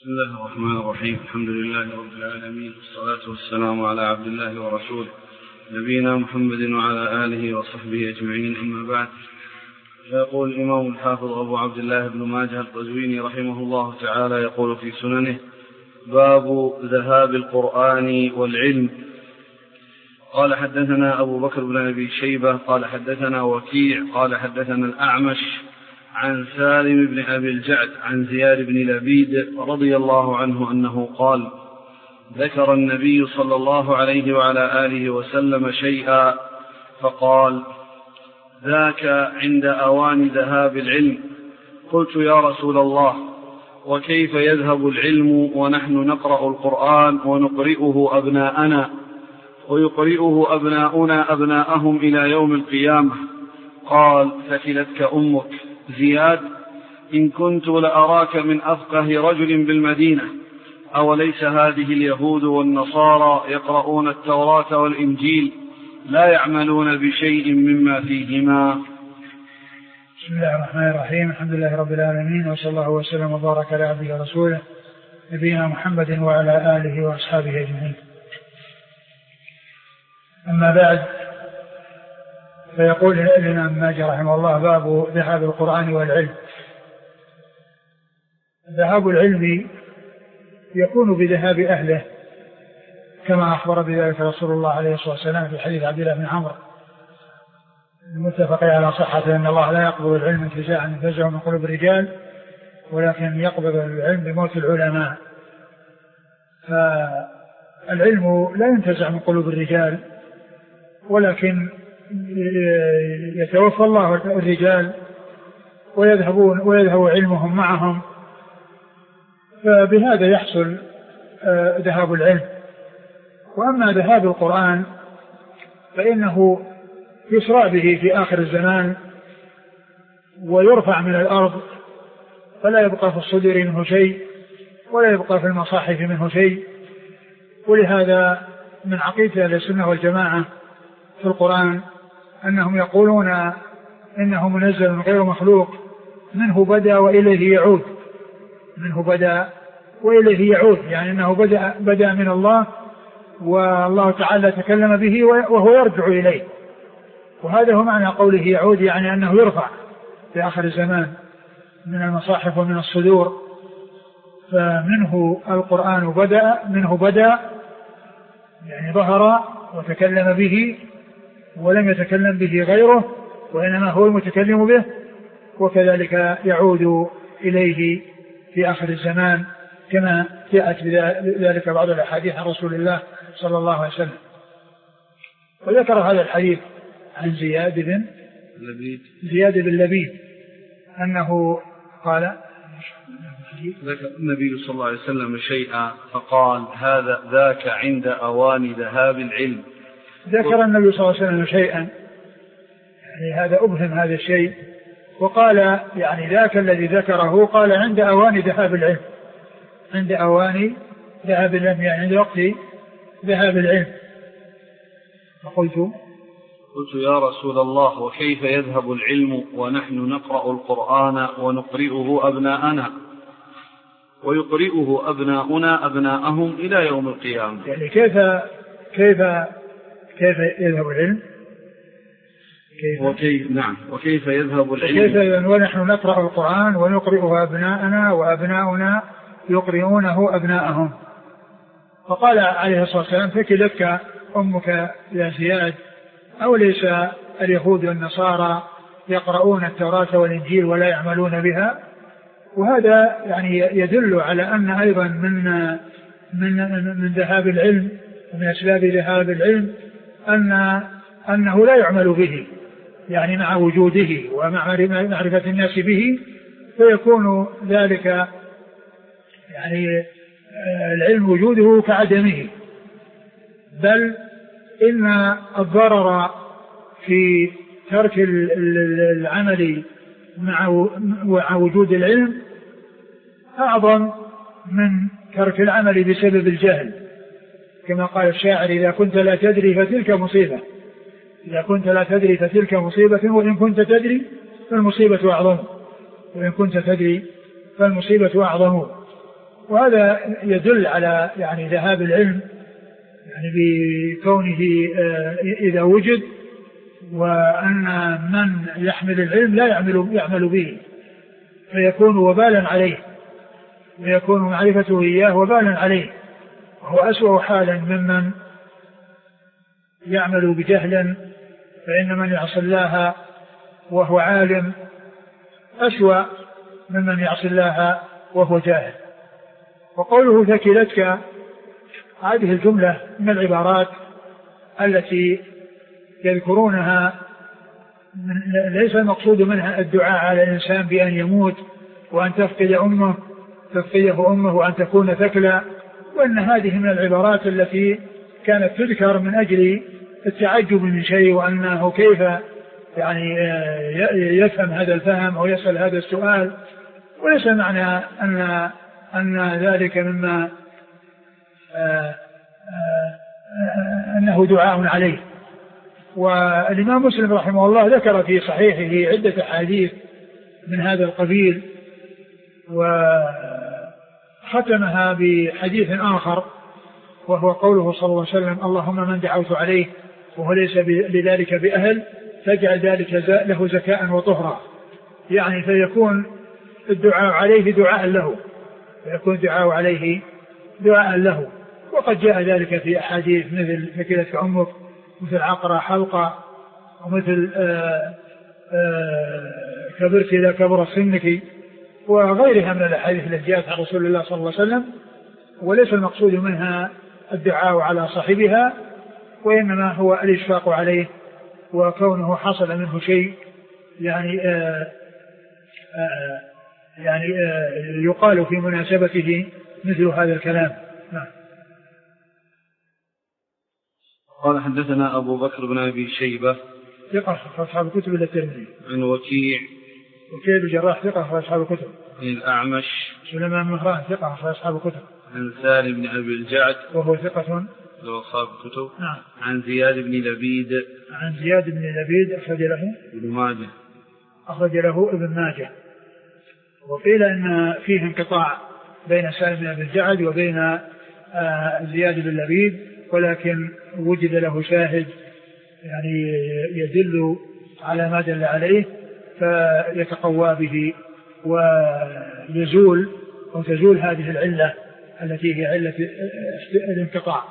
بسم الله الرحمن الرحيم. الحمد لله رب العالمين، والصلاة والسلام على عبد الله ورسوله نبينا محمد وعلى آله وصحبه أجمعين، أما بعد. فيقول الإمام الحافظ أبو عبد الله بن ماجه القزويني رحمه الله تعالى يقول في سننه: باب ذهاب القرآن والعلم. قال حدثنا أبو بكر بن أبي شيبة قال حدثنا وكيع قال حدثنا الأعمش عن سالم بن أبي الجعد عن زياد بن لبيد رضي الله عنه أنه قال: ذكر النبي صلى الله عليه وعلى آله وسلم شيئا فقال: ذاك عند أوان ذهاب العلم. قلت: يا رسول الله، وكيف يذهب العلم ونحن نقرأ القرآن ونقرئه أبناءنا ويقرئه أبناؤنا أبناءهم إلى يوم القيامة؟ قال: ثكلتك أمك. زياد: إن كنت لأراك من أفقه رجل بالمدينة. أوليس هذه اليهود والنصارى يقرؤون التوراة والإنجيل لا يعملون بشيء مما فيهما؟ بسم الله الرحمن الرحيم. الحمد لله رب العالمين، وصلى الله وسلم وبارك على عبده ورسوله نبينا محمد وعلى آله وأصحابه أجمعين. أما بعد، فيقول الإمام ماجه رحمه الله: باب ذهاب القرآن والعلم. ذهاب العلم يكون بذهاب أهله، كما أخبر بذلك رسول الله عليه الصلاة والسلام في حديث عبد الله بن عمرو المتفق على صحته: أن الله لا يقبض العلم انتزاعا ينتزعه من قلوب الرجال، ولكن يقبض العلم بموت العلماء. فالعلم لا ينتزع من قلوب الرجال، ولكن يتوفى الله الرجال ويذهب علمهم معهم، فبهذا يحصل ذهاب العلم. وأما ذهاب القرآن فإنه يسرع به في آخر الزمان ويرفع من الأرض، فلا يبقى في الصدور منه شيء ولا يبقى في المصاحف منه شيء. ولهذا من عقيدة أهل السنة والجماعة في القرآن أنهم يقولون إنه منزل غير مخلوق، منه بدأ وإليه يعود. منه بدأ وإليه يعود، يعني أنه بدأ من الله، والله تعالى تكلم به وهو يرجع إليه. وهذا هو معنى قوله يعود، يعني أنه يرفع في آخر الزمان من المصاحف ومن الصدور. فمنه القرآن منه بدأ يعني ظهر وتكلم به، ولم يتكلم به غيره، وإنما هو المتكلم به. وكذلك يعود إليه في آخر الزمان، كما جاءت بذلك بعض الأحاديث عن رسول الله صلى الله عليه وسلم. وذكر هذا الحديث عن زياد بن لبيد أنه قال: ذكر النبي صلى الله عليه وسلم شيئا فقال: ذاك عند أوان ذهاب العلم. ذكر النبي صلى الله عليه وسلم شيئا، يعني هذا أبهم هذا الشيء، وقال يعني ذاك الذي ذكره قال عند أوان ذهاب العلم. عند أوان ذهاب العلم يعني عند وقت ذهاب العلم. فقلت: يا رسول الله، وكيف يذهب العلم ونحن نقرأ القرآن ونقرئه أبناءنا ويقرئه أبناؤنا أبناءهم إلى يوم القيامة؟ يعني كيف يذهب العلم؟ وكيف يذهب العلم ونحن نقرأ القرآن ونقرئه أبناءنا وأبناؤنا يقرئونه أبناءهم. فقال عليه الصلاة والسلام: ثكلتك أمك يا زياد. أو ليس اليهود والنصارى يقرؤون التوراة والإنجيل ولا يعملون بها؟ وهذا يعني يدل على أن أيضا من ذهاب العلم ومن أسباب ذهاب العلم أنه لا يعمل به، يعني مع وجوده ومع معرفة الناس به، فيكون ذلك يعني العلم وجوده كعدمه. بل إن الضرر في ترك العمل مع وجود العلم أعظم من ترك العمل بسبب الجهل، كما قال الشاعر: إذا كنت لا تدري فتلك مصيبة. إذا كنت لا تدري فتلك مصيبة، وإن كنت تدري فالمصيبة أعظم. وإن كنت تدري فالمصيبة أعظم. وهذا يدل على يعني ذهاب العلم يعني بكونه إذا وجد، وأن من يحمل العلم لا يعمل به فيكون وبالا عليه، ويكون معرفته إياه وبالا عليه، وهو أسوأ حالا ممن يعمل بجهل، فإن من يعصي الله وهو عالم أسوأ ممن يعصي الله وهو جاهل. وقوله ثكلتك هذه الجملة من العبارات التي يذكرونها ليس المقصود منها الدعاء على الإنسان بأن يموت وأن تفقده أمه وأن تكون ثكلا، وأن هذه من العبارات التي كانت تذكر من أجل التعجب من شيء، وأنه كيف يعني يفهم هذا الفهم أو يسأل هذا السؤال، وليس معنى أن ذلك مما أنه دعاء عليه. والإمام مسلم رحمه الله ذكر في صحيحه عدة أحاديث من هذا القبيل، وختمها بحديث آخر وهو قوله صلى الله عليه وسلم: اللهم من دعوت عليه وهو ليس لذلك بأهل فاجعل ذلك له زكاء وطهرا، يعني فيكون الدعاء عليه دعاء له، فيكون الدعاء عليه دعاء له. وقد جاء ذلك في أحاديث مثل ثكلتك أمك، مثل عقرة حلقة، ومثل كبرت إذا كبر سنك، وغيرها من الأحاديث التي جاءت عن رسول الله صلى الله عليه وسلم، وليس المقصود منها الدعاء على صاحبها، وإنما هو الإشفاق عليه، وكونه حصل منه شيء يعني يقال في مناسبته مثل هذا الكلام. نعم. قال حدثنا أبو بكر بن أبي شيبة ثقة أصحاب الكتب إلا الترمذي. عن وكيع بن جراح ثقة أصحاب الكتب. عن الأعمش سليمان بن مهران ثقة أصحاب الكتب. عن سالم بن أبي الجعد وهو ثقة أصحاب الكتب. نعم. عن زياد بن لبيد أخرج له ابن ماجه. وقيل أن فيه انقطاع بين سالم بن أبي الجعد وبين زياد بن لبيد، ولكن وجد له شاهد يعني يدل على ما دل عليه فيتقوى به وتزول هذه العلة التي هي علة الانقطاع.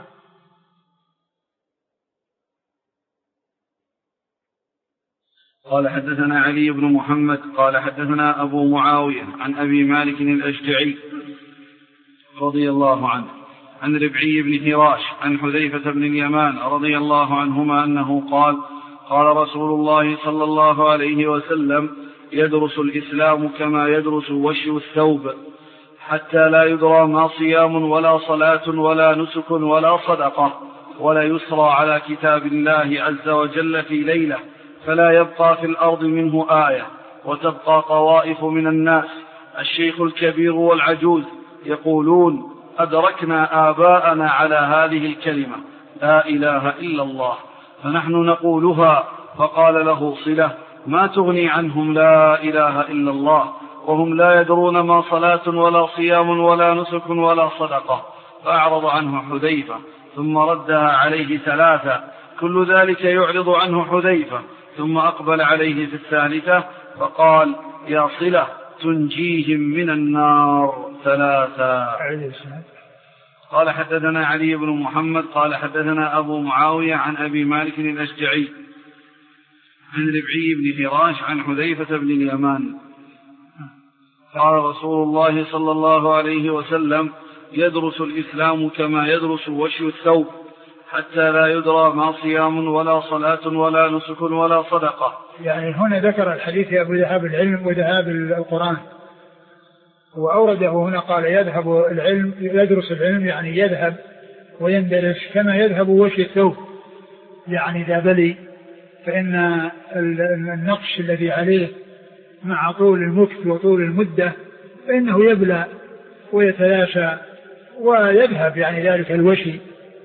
قال حدثنا علي بن محمد قال حدثنا أبو معاوية عن أبي مالك الأشجعي رضي الله عنه عن ربعي بن هراش عن حذيفة بن اليمان رضي الله عنهما أنه قال: قال رسول الله صلى الله عليه وسلم: يدرس الإسلام كما يدرس وشي الثوب، حتى لا يدرى ما صيام ولا صلاة ولا نسك ولا صدقة، ولا يسرى على كتاب الله عز وجل في ليلة، فلا يبقى في الأرض منه آية، وتبقى طوائف من الناس الشيخ الكبير والعجوز يقولون: أدركنا آباءنا على هذه الكلمة لا إله إلا الله، فنحن نقولها. فقال له صلة: ما تغني عنهم لا إله إلا الله وهم لا يدرون ما صلاة ولا صيام ولا نسك ولا صدقة. فأعرض عنه حذيفة ثم ردها عليه 3، كل ذلك يعرض عنه حذيفة، ثم أقبل عليه في 3 فقال: يا صلة تنجيهم من النار 3. قال حدثنا علي بن محمد قال حدثنا أبو معاوية عن أبي مالك الأشجعي عن ربعي بن هراش عن حذيفة بن اليمان قال: رسول الله صلى الله عليه وسلم: يدرس الإسلام كما يدرس وشي الثوب، حتى لا يدرى ما صيام ولا صلاة ولا نسك ولا صدقة. يعني هنا ذكر الحديث أبو ذهاب العلم وذهاب القرآن، وأورده هنا قال: يذهب العلم، يدرس العلم يعني يذهب ويندرس كما يذهب وشي الثوب، يعني إذا بلي فإن النقش الذي عليه مع طول المكث وطول المدة فإنه يبلى ويتلاشى ويذهب، يعني ذلك الوشي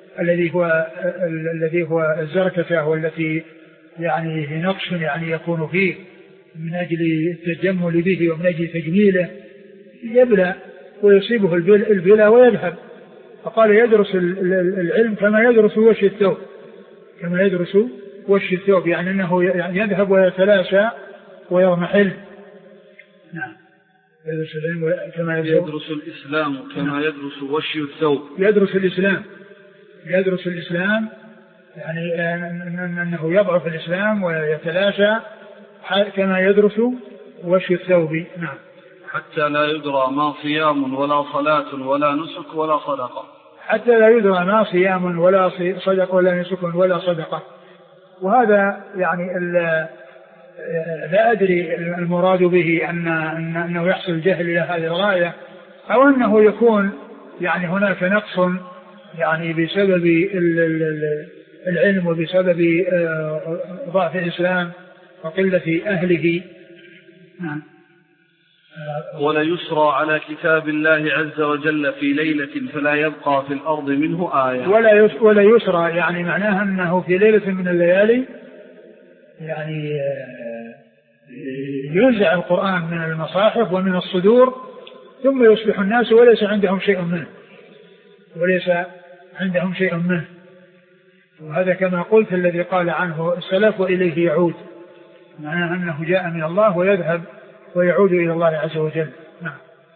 الذي هو الزركشة، والتي يعني نقش يعني يكون فيه من أجل التجمل به ومن أجل تجميله، يبلى ويصيبه البلا ويذهب. فقال يدرس العلم كما يدرس وش الثوب، كما يدرس وش الثوب، يعني أنه يذهب ويتلاشى ويضمحل. نعم. يدرس العلم كما يدرس الإسلام كما يدرس وش الثوب. يدرس الإسلام، يدرس الإسلام يعني أنه يضعف الإسلام ويتلاشى كما يدرس وش الثوب. نعم. حتى لا يدرى ما صيام ولا صلاة ولا نسك ولا صدقة. حتى لا يدرى ما صيام ولا صدق ولا نسك ولا صدقة. وهذا يعني لا أدري المراد به أنه يحصل الجهل إلى هذه الغاية، أو أنه يكون يعني هناك نقص يعني بسبب العلم وبسبب ضعف الإسلام وقلة أهله. نعم. ولا يسرى على كتاب الله عز وجل في ليلة فلا يبقى في الأرض منه آية. ولا يسرى يعني معناها أنه في ليلة من الليالي يعني ينزع القرآن من المصاحف ومن الصدور، ثم يصبح الناس وليس عندهم شيء منه، وليس عندهم شيء منه. وهذا كما قلت الذي قال عنه السلف وإليه يعود، معناه أنه جاء من الله ويذهب ويعود إلى الله عز وجل. نعم.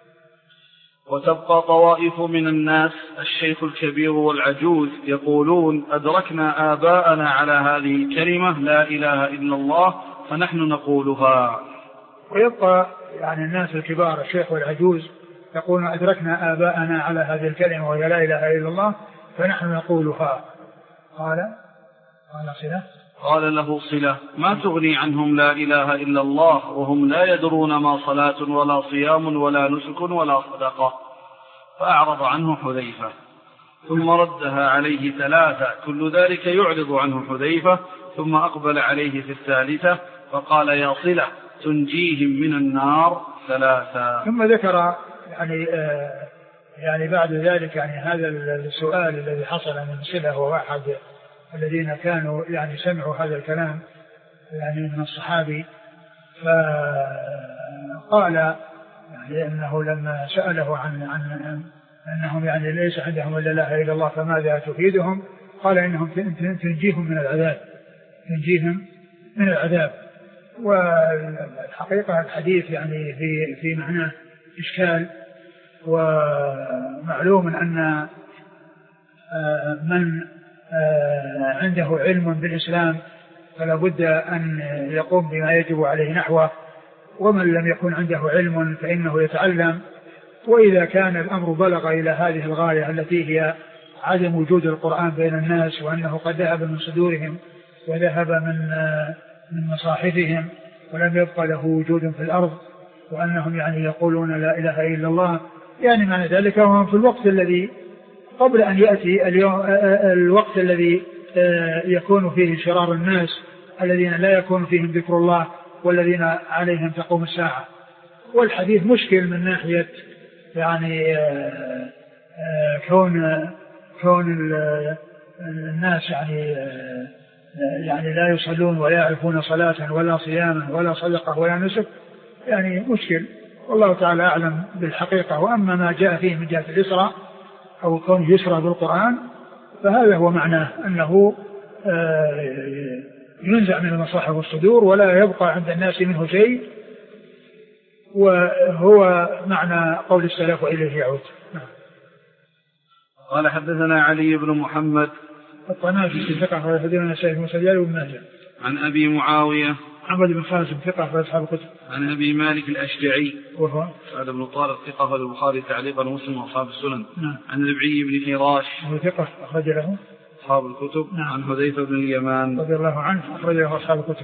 وتبقى طوائف من الناس الشيخ الكبير والعجوز يقولون أدركنا آباءنا على هذه الكلمة لا إله إلا الله فنحن نقولها. ويبقى يعني الناس الكبار الشيخ والعجوز يقولون أدركنا آباءنا على هذه الكلمة وهي لا إله إلا الله فنحن نقولها. قال صلة، قال له صلة ما تغني عنهم لا إله إلا الله وهم لا يدرون ما صلاة ولا صيام ولا نسك ولا صدقة. فأعرض عنه حذيفة ثم ردها عليه ثلاثة، كل ذلك يعرض عنه حذيفة، ثم أقبل عليه في الثالثة فقال يا صلة تنجيهم من النار ثلاثة. ثم ذكر يعني بعد ذلك يعني هذا السؤال الذي حصل من صلة وواحد الذين كانوا يعني سمعوا هذا الكلام يعني من الصحابي، فقال يعني أنه لما سأله عن أنهم يعني ليس عندهم إلا لا إله إلا الله فماذا تفيدهم، قال إنهم تنجيهم من العذاب، تنجيهم من العذاب. والحقيقة الحديث يعني في معناه إشكال، ومعلوم أن من عنده علم بالإسلام فلا بد أن يقوم بما يجب عليه نحوه، ومن لم يكن عنده علم فإنه يتعلم. وإذا كان الأمر بلغ إلى هذه الغاية التي هي عدم وجود القرآن بين الناس، وأنه قد ذهب من صدورهم وذهب من مصاحفهم ولم يبقى له وجود في الأرض، وأنهم يعني يقولون لا إله إلا الله، يعني معنى ذلك وهم في الوقت الذي قبل أن يأتي الوقت الذي يكون فيه شرار الناس الذين لا يكون فيهم ذكر الله والذين عليهم تقوم الساعة. والحديث مشكل من ناحية يعني كون الناس يعني لا يصلون ولا يعرفون صلاة ولا صياما ولا صدقة ولا نسك، يعني مشكل. والله تعالى أعلم بالحقيقة. وأما ما جاء فيه من جهة الإسراء أو كونه يسرى بالقرآن فهذا هو معناه، أنه ينزع من المصاحف والصدور ولا يبقى عند الناس منه شيء، وهو معنى قول السلف وإليه يعود. قال حدثنا علي بن محمد الطنافسي ثقة في حديث النسائي ومسجد وابن ماجه. عن أبي معاوية محمد بن خازم ثقة في أصحاب الكتب. عن أبي مالك الأشجعي وهو سعد بن طارق ثقة في البخاري تعليقا ومسلم وأصحاب السنن. نعم. عن ربعي بن فراش وهو ثقة أخرج له أصحاب الكتب. نعم. عن حذيفة بن اليمان رضي الله عنه أخرج له أصحاب الكتب.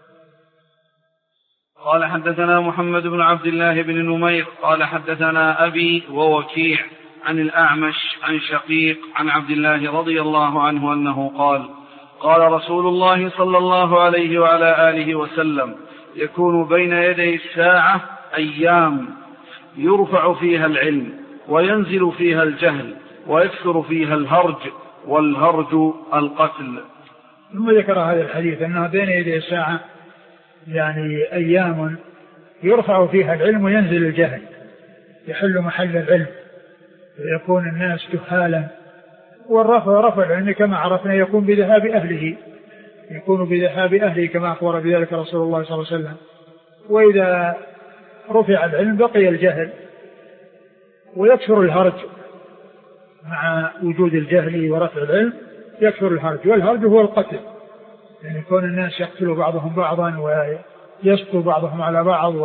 قال حدثنا محمد بن عبد الله بن نمير قال حدثنا أبي ووكيع عن الأعمش عن شقيق عن عبد الله رضي الله عنه أنه قال رسول الله صلى الله عليه وعلى آله وسلم يكون بين يدي الساعة أيام يرفع فيها العلم وينزل فيها الجهل ويكثر فيها الهرج، والهرج القتل. ثم ذكر هذا الحديث أنه بين يدي الساعة يعني أيام يرفع فيها العلم وينزل الجهل، يحل محل العلم ويكون الناس جهالا. والرفع العلم كما عرفنا يكون بذهاب أهله، يكون بذهاب أهله كما أخبر بذلك رسول الله صلى الله عليه وسلم. وإذا رفع العلم بقي الجهل ويكثر الهرج، مع وجود الجهل ورفع العلم يكثر الهرج، والهرج هو القتل، يعني يكون الناس يقتلوا بعضهم بعضا ويسقوا بعضهم على بعض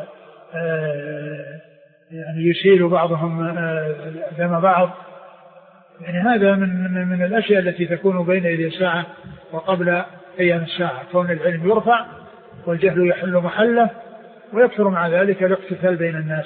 يعني يسيل بعضهم دم بعض. يعني هذا من الأشياء التي تكون بين يدي الساعة وقبل قيام الساعة، كون العلم يرفع والجهل يحل محله ويكثر مع ذلك الاقتتال بين الناس.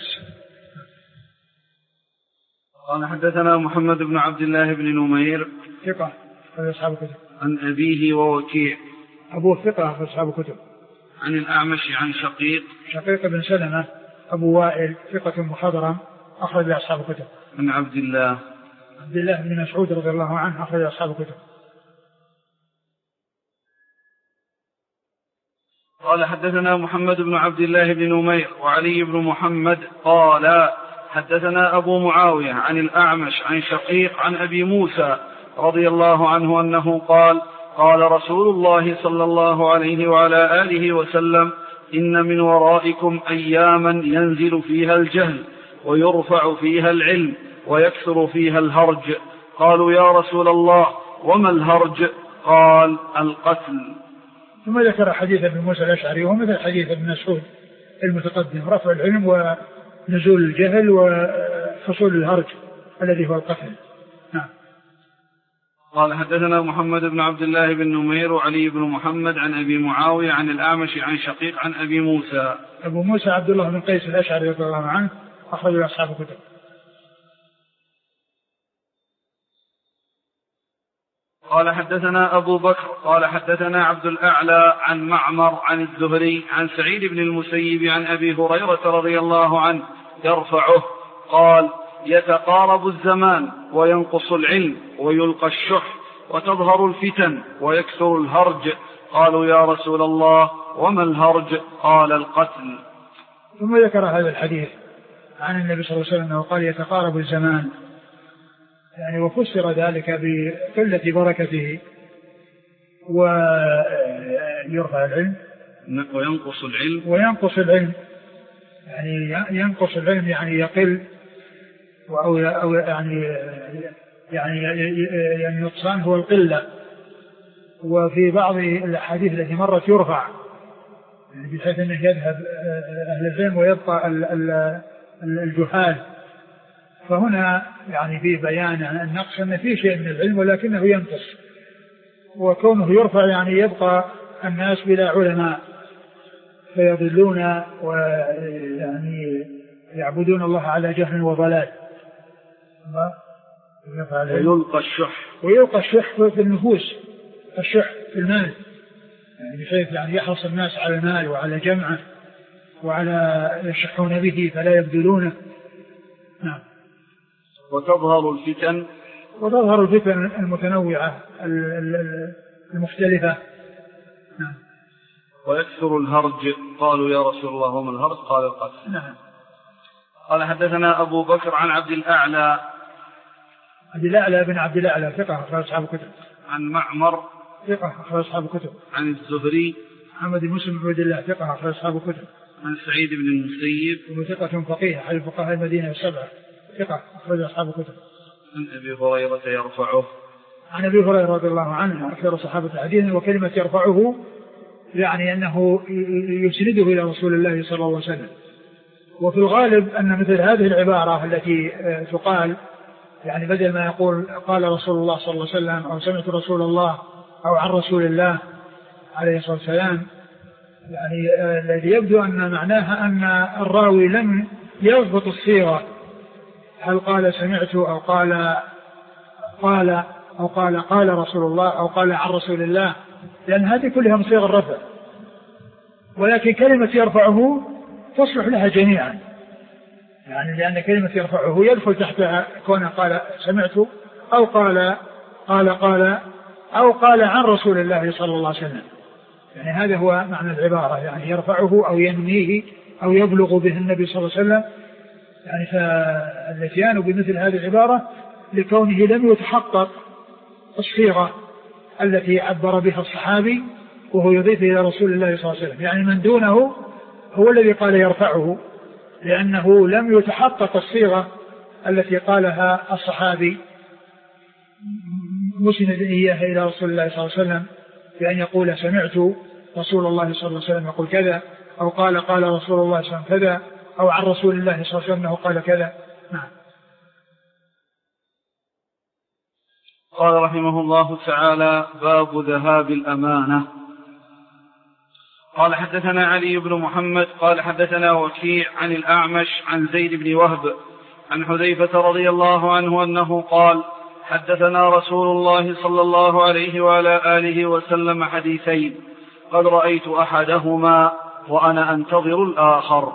قال حدثنا محمد بن عبد الله بن نمير ثقة في أصحاب الكتب. عن أبيه ووكيع أبوه ثقة في أصحاب الكتب. عن الأعمش عن شقيق بن سلمة أبو وائل ثقة مخضرم أخرج أصحاب الكتب. عن عبد الله بن مسعود رضي الله عنه أخرج أصحاب الكتب. قال حدثنا محمد بن عبد الله بن نمير وعلي بن محمد قال حدثنا أبو معاوية عن الأعمش عن شقيق عن أبي موسى رضي الله عنه أنه قال قال رسول الله صلى الله عليه وعلى آله وسلم إن من ورائكم أياما ينزل فيها الجهل ويرفع فيها العلم ويكثر فيها الهرج. قالوا يا رسول الله وما الهرج؟ قال القتل. ثم ذكر حديث ابن موسى الأشعري ومثل حديث ابن مسعود المتقدم، رفع العلم ونزول الجهل وحصول الهرج الذي هو القتل. نعم. قال حدثنا محمد بن عبد الله بن نمير وعلي بن محمد عن أبي معاوية عن الأعمش عن شقيق عن أبي موسى. أبو موسى عبد الله بن قيس الأشعري رضي الله عنه أخرج أصحاب الكتب. قال حدثنا أبو بكر قال حدثنا عبد الأعلى عن معمر عن الزهري عن سعيد بن المسيب عن أبي هريرة رضي الله عنه يرفعه قال يتقارب الزمان وينقص العلم ويلقى الشح وتظهر الفتن ويكثر الهرج. قالوا يا رسول الله وما الهرج؟ قال القتل. ثم ذكر هذا الحديث عن النبي صلى الله عليه وسلم وقال يتقارب الزمان، يعني وفسر ذلك بقلة بركته ويرفع العلم وينقص العلم يعني ينقص العلم يعني يقل أو يعني النقصان هو القلة. وفي بعض الأحاديث التي مرت يرفع يعني بحيث أنه يذهب أهل العلم ويبقى الجهال. فهنا يعني في بيان النقص أن في شيء من العلم ولكنه ينقص، وكونه يرفع يعني يبقى الناس بلا علماء فيضلون ويعني يعبدون الله على جهل وضلال. ويلقى الشح في النفوس، الشح في المال يعني بحيث يعني يحرص الناس على المال وعلى جمعه وعلى يشحون به فلا يبذلونه. نعم. وتظهر الفتن المتنوعة المختلفة. نعم. ويكثر الهرج. قالوا يا رسول الله وما الهرج؟ قال القتل. نعم. قال حدثنا أبو بكر عن عبد الأعلى بن عبد الأعلى ثقة أخرج أصحاب الكتب. عن معمر ثقة أخرج أصحاب الكتب. عن الزهري محمد بن مسلم بن عبد الله ثقة أخرج أصحاب الكتب. عن سعيد بن المسيب وثقة فقيه أحد فقهاء المدينة السبعة ثقة أخرج أصحاب الكتب. عن أبي هريرة يرفعه. عن أبي هريرة رضي الله عنه أكثر صحابة حديثا، وكلمة يرفعه يعني أنه يسنده إلى رسول الله صلى الله عليه وسلم. وفي الغالب أن مثل هذه العبارة التي تقال يعني بدل ما يقول قال رسول الله صلى الله عليه وسلم أو سمعت رسول الله أو عن رسول الله عليه الصلاة والسلام، يعني الذي يبدو أن معناها أن الراوي لم يضبط الصيغة، هل قال سمعت أو قال رسول الله أو قال عن رسول الله، لأن هذه كلها من صيغ الرفع. ولكن كلمة يرفعه تصلح لها جميعا، يعني لأن كلمة يرفعه يدخل تحتها كونه قال سمعت أو قال أو قال عن رسول الله صلى الله عليه وسلم. يعني هذا هو معنى العبارة، يعني يرفعه أو ينميه أو يبلغ به النبي صلى الله عليه وسلم يعني فالاتيان بمثل هذه العبارة لكونه لم يتحقق الصيغة التي عبر بها الصحابي وهو يضيف إلى رسول الله صلى الله عليه وسلم، يعني من دونه هو الذي قال يرفعه، لأنه لم يتحقق الصيغة التي قالها الصحابي مسند إياها إلى رسول الله صلى الله عليه وسلم، بأن يقول سمعت رسول الله صلى الله عليه وسلم يقول كذا، أو قال رسول الله صلى الله عليه وسلم كذا، أو عن رسول الله صلى الله عليه وسلم أنه قال كذا. نعم. قال رحمه الله تعالى: باب ذهاب الأمانة. قال حدثنا علي بن محمد قال حدثنا وكيع عن الأعمش عن زيد بن وهب عن حذيفة رضي الله عنه أنه قال: حدثنا رسول الله صلى الله عليه وعلى آله وسلم حديثين قد رأيت أحدهما وأنا أنتظر الآخر.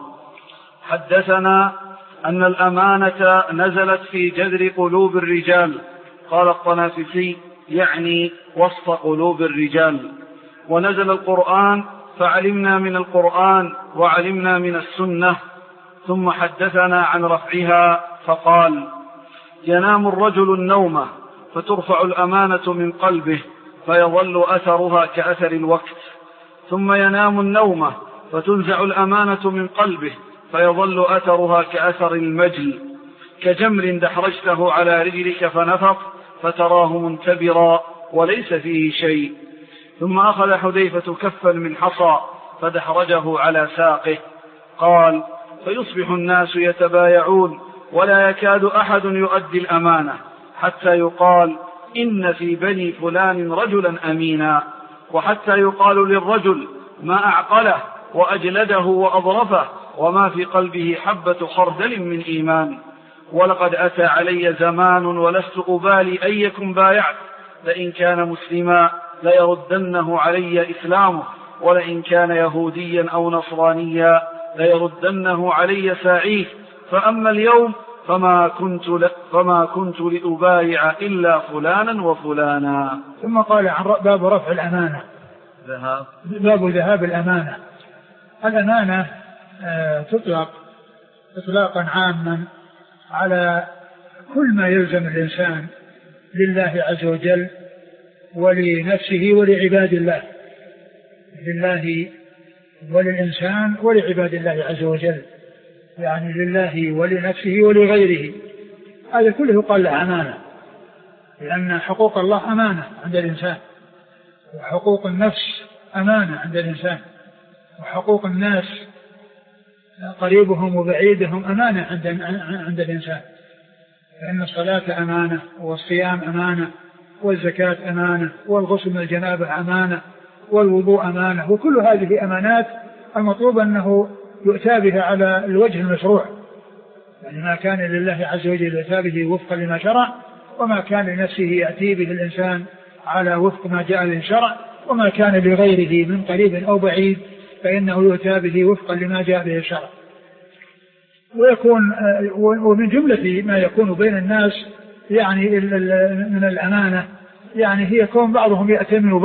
حدثنا أن الأمانة نزلت في جذر قلوب الرجال، قال الطنافسي يعني وسط قلوب الرجال، ونزل القرآن فعلمنا من القرآن وعلمنا من السنة. ثم حدثنا عن رفعها فقال: ينام الرجل النوم فترفع الأمانة من قلبه فيظل أثرها كأثر الوقت، ثم ينام النوم فتنزع الأمانة من قلبه فيظل أثرها كأثر المجل، كجمر دحرجته على رجلك فنفق فتراه منتبرا وليس فيه شيء. ثم أخذ حذيفة كفا من حصى فدحرجه على ساقه. قال: فيصبح الناس يتبايعون ولا يكاد أحد يؤدي الأمانة حتى يقال إن في بني فلان رجلا أمينا، وحتى يقال للرجل ما أعقله وأجلده وأظرفه وما في قلبه حبة خردل من إيمان. ولقد أتى علي زمان ولست أبالي أيكم بايعت، لئن كان مسلما ليردنه علي إسلامه، ولئن كان يهوديا أو نصرانيا ليردنه علي ساعيه. فأما اليوم فما كنت لأبايع إلا فلانا وفلانا. ثم قال عن باب رفع الأمانة، باب ذهاب الأمانة. الأمانة تطلق إطلاقا عاما على كل ما يلزم الإنسان لله عز وجل ولنفسه ولعباد الله، لله وللإنسان ولعباد الله عز وجل، يعني لله ولنفسه ولغيره، هذا كله يقال له أمانة، لأن حقوق الله أمانة عند الإنسان، وحقوق النفس أمانة عند الإنسان، وحقوق الناس قريبهم وبعيدهم أمانة عند الإنسان، فإن الصلاة أمانة، والصيام أمانة، والزكاة أمانة، والغسل من الجنابة أمانة، والوضوء أمانة، وكل هذه أمانات المطلوب أنه يؤتى بها على الوجه المشروع، يعني ما كان لله عز وجل يؤتى به وفقا لما شرع، وما كان لنفسه يأتي به الإنسان على وفق ما جاء به الشرع، وما كان لغيره من قريب أو بعيد فإنه يؤتى به وفقا لما جاء به الشرع. ومن جملة ما يكون بين الناس يعني من الأمانة يعني هي كون بعضهم يأتمن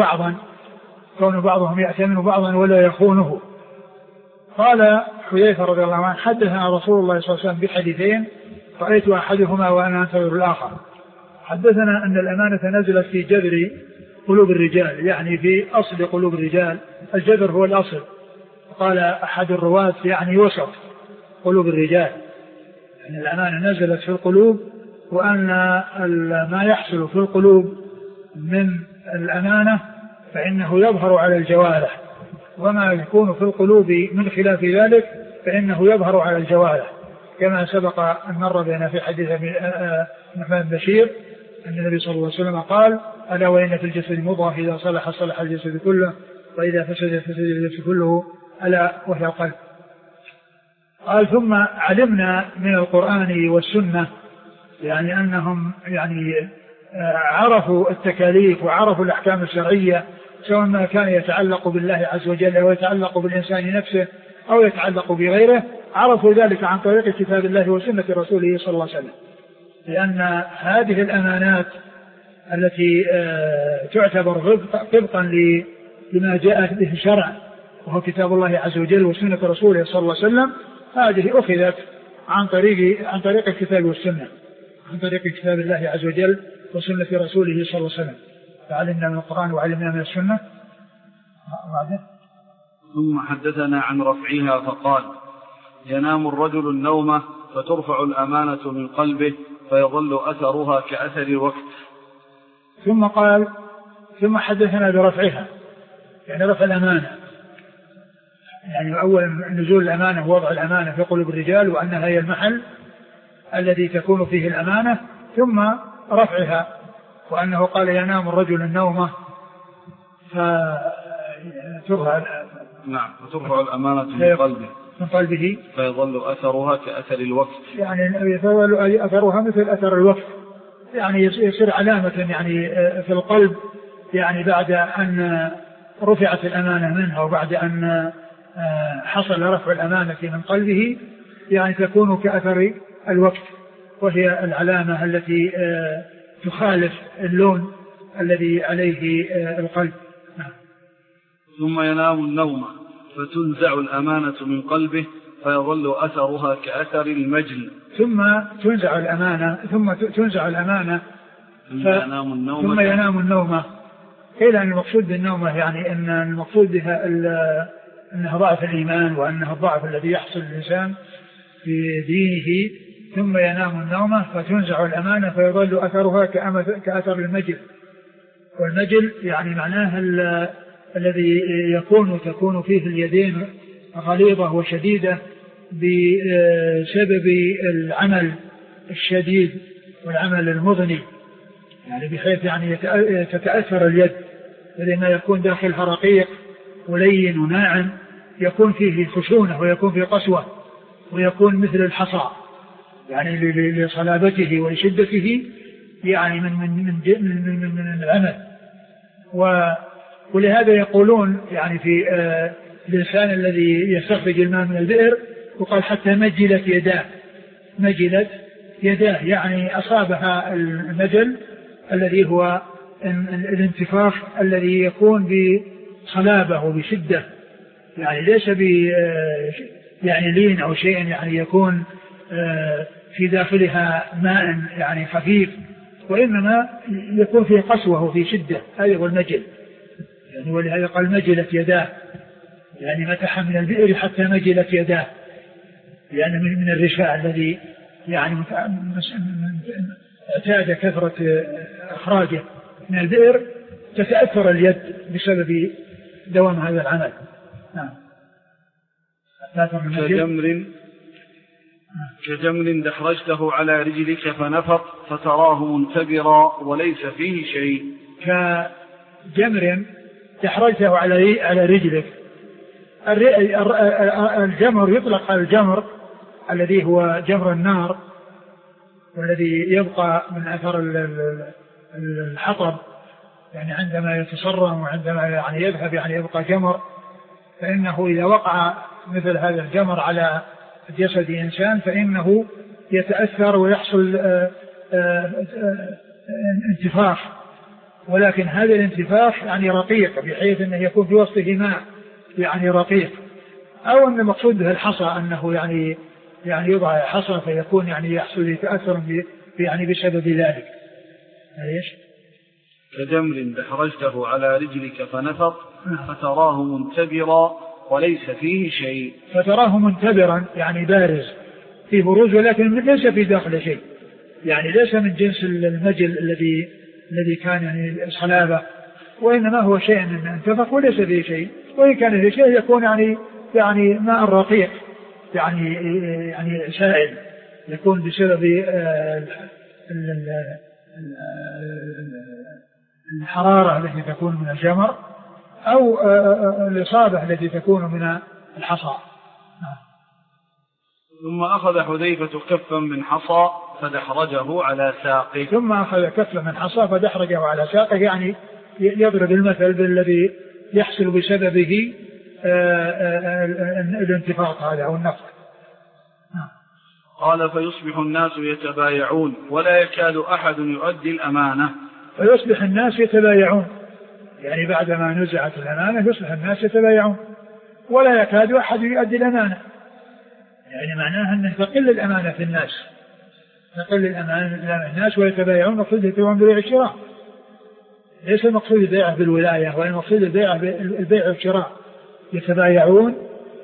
بعضا ولا يخونه. قال حذيفة رضي الله عنه: حدثنا رسول الله صلى الله عليه وسلم بحديثين رأيت أحدهما وأنا أنتظر الآخر. حدثنا أن الأمانة نزلت في جذر قلوب الرجال، يعني في أصل قلوب الرجال، الجذر هو الأصل. قال أحد الرواة يعني وسط قلوب الرجال، يعني الأمانة نزلت في القلوب، وأن ما يحصل في القلوب من الأمانة فإنه يظهر على الجوارح، وما يكون في القلوب من خلاف ذلك فإنه يظهر على الجوارح، كما سبق أن مر بنا في حديث نعمان بن بشير أن النبي صلى الله عليه وسلم قال: ألا وإن في الجسد مضغة إذا صلح صلح الجسد كله وإذا فسد فسد الجسد كله ألا وهي القلب. قال: ثم علمنا من القرآن والسنة، يعني أنهم يعني عرفوا التكاليف وعرفوا الأحكام الشرعية، سواء ما كان يتعلق بالله عز وجل أو يتعلق بالإنسان نفسه أو يتعلق بغيره، عرفوا ذلك عن طريق كتاب الله وسنة رسوله صلى الله عليه وسلم، لأن هذه الأمانات التي تعتبر طبقا لما جاء به الشرع وهو كتاب الله عز وجل وسنة رسوله صلى الله عليه وسلم، هذه أخذت عن طريق الكتاب والسنة، عن طريق كتاب الله عز وجل وسنة رسوله صلى الله عليه وسلم. فعلمنا من القرآن وعلمنا من السنة. ثم حدثنا عن رفعها فقال: ينام الرجل النومة فترفع الأمانة من قلبه فيظل أثرها كأثر الوقت. ثم قال: ثم حدثنا برفعها، يعني رفع الأمانة، يعني أول نزول الأمانة ووضع الأمانة في قلوب الرجال، وأنها هي المحل الذي تكون فيه الأمانة، ثم رفعها، وأنه قال: ينام الرجل النومة فترفع الأمانة من قلبه فيظل أثرها كأثر الوقت، يعني يظل أثرها مثل أثر الوقت، يعني يصير علامة يعني في القلب، يعني بعد أن رفعت الأمانة منها وبعد أن حصل رفع الأمانة من قلبه، يعني تكون كأثر الوقت، وهي العلامة التي تخالف اللون الذي عليه القلب. ثم ينام النوم فتنزع الأمانة من قلبه فيظل أثرها كأثر المجل. ثم تنزع الأمانة ثم ينام النوم. قيل أن المقصود بالنومة يعني أن المقصود بها أنها ضعف الإيمان، وأنها الضعف الذي يحصل الإنسان في دينه. ثم ينام النوم فتنزع الأمانة فيظل أثرها كأثر المجل. والمجل يعني معناه الذي تكون فيه اليدين غليظة وشديدة بسبب العمل الشديد والعمل المضني، يعني بحيث يعني تتأثر اليد، لما يكون داخلها رقيق ولين وناعم، يكون فيه خشونة ويكون فيه قسوة ويكون مثل الحصى، يعني لصلابته وشدته، يعني من العمل. ولهذا يقولون يعني في الإنسان الذي يستخرج الماء من البئر وقال حتى مجلت يداه، يعني أصابها المجل الذي هو الانتفاخ الذي يكون بصلابة وبشدة، يعني ليس يعني لين أو شيء يعني يكون في داخلها ماء يعني خفيف، وإنما يكون فيه قسوة وفي شدة. هذا هو المجل، يعني ولهذا قال مجلت يداه، يعني مسح من البئر حتى مجلت يداه، يعني من الرشاء الذي يعني اعتاد كثرة إخراجه من البئر، تتأثر اليد بسبب دوام هذا العمل. نعم. كجمر دحرجته على رجلك فنفط فتراه منتبرا وليس فيه شيء. كجمر دحرجته على رجلك. الجمر يطلق على الجمر الذي هو جمر النار، والذي يبقى من أثر الحطب، يعني عندما يتصرم وعندما يعني يذهب يعني يبقى جمر. فإنه إذا وقع مثل هذا الجمر على جسد إنسان فإنه يتأثر ويحصل انتفاخ، ولكن هذا الانتفاخ يعني رقيق، بحيث أنه يكون في وسطه ماء يعني رقيق، أو أن المقصود به الحصى، أنه يعني يضع حصى فيكون يعني يحصل يتأثر يعني بسبب ذلك. ايش؟ كجمر دحرجته على رجلك فنفط فتراه منتبرا وليس فيه شيء. فتراه منتبرا يعني بارز في بروز، ولكن ليس في داخل شيء، يعني ليس من جنس المجل الذي كان يعني صلابة، وإنما هو شيء انتفخ وليس فيه شيء. وإن كان فيه شيء يكون يعني ماء رقيق، يعني سائل، يكون بسبب الحرارة التي تكون من الجمر أو الإصابة التي تكون من الحصى. ثم أخذ حذيفة كفا من حصى فدحرجه على ساقه. ثم أخذ كفا من حصى فدحرجه على ساقه، يعني يضرب المثل بالذي يحصل بسببه الانتفاض هذا أو النفق. قال فيصبح الناس يتبايعون ولا يكاد أحد يؤدي الأمانة. فيصبح الناس يتبايعون، يعني بعدما نزعت الأمانة يصبح الناس يتبايعون ولا يكاد أحد يؤدي الأمانة، يعني معناها أنه تقل الأمانة في الناس، تقل الأمانة في الناس ويتبايعون. مقصود يتبايعون ببيع الشراء، ليس المقصود البيع بالولاية، والمقصود البيع بالبيع والشراء. يتبايعون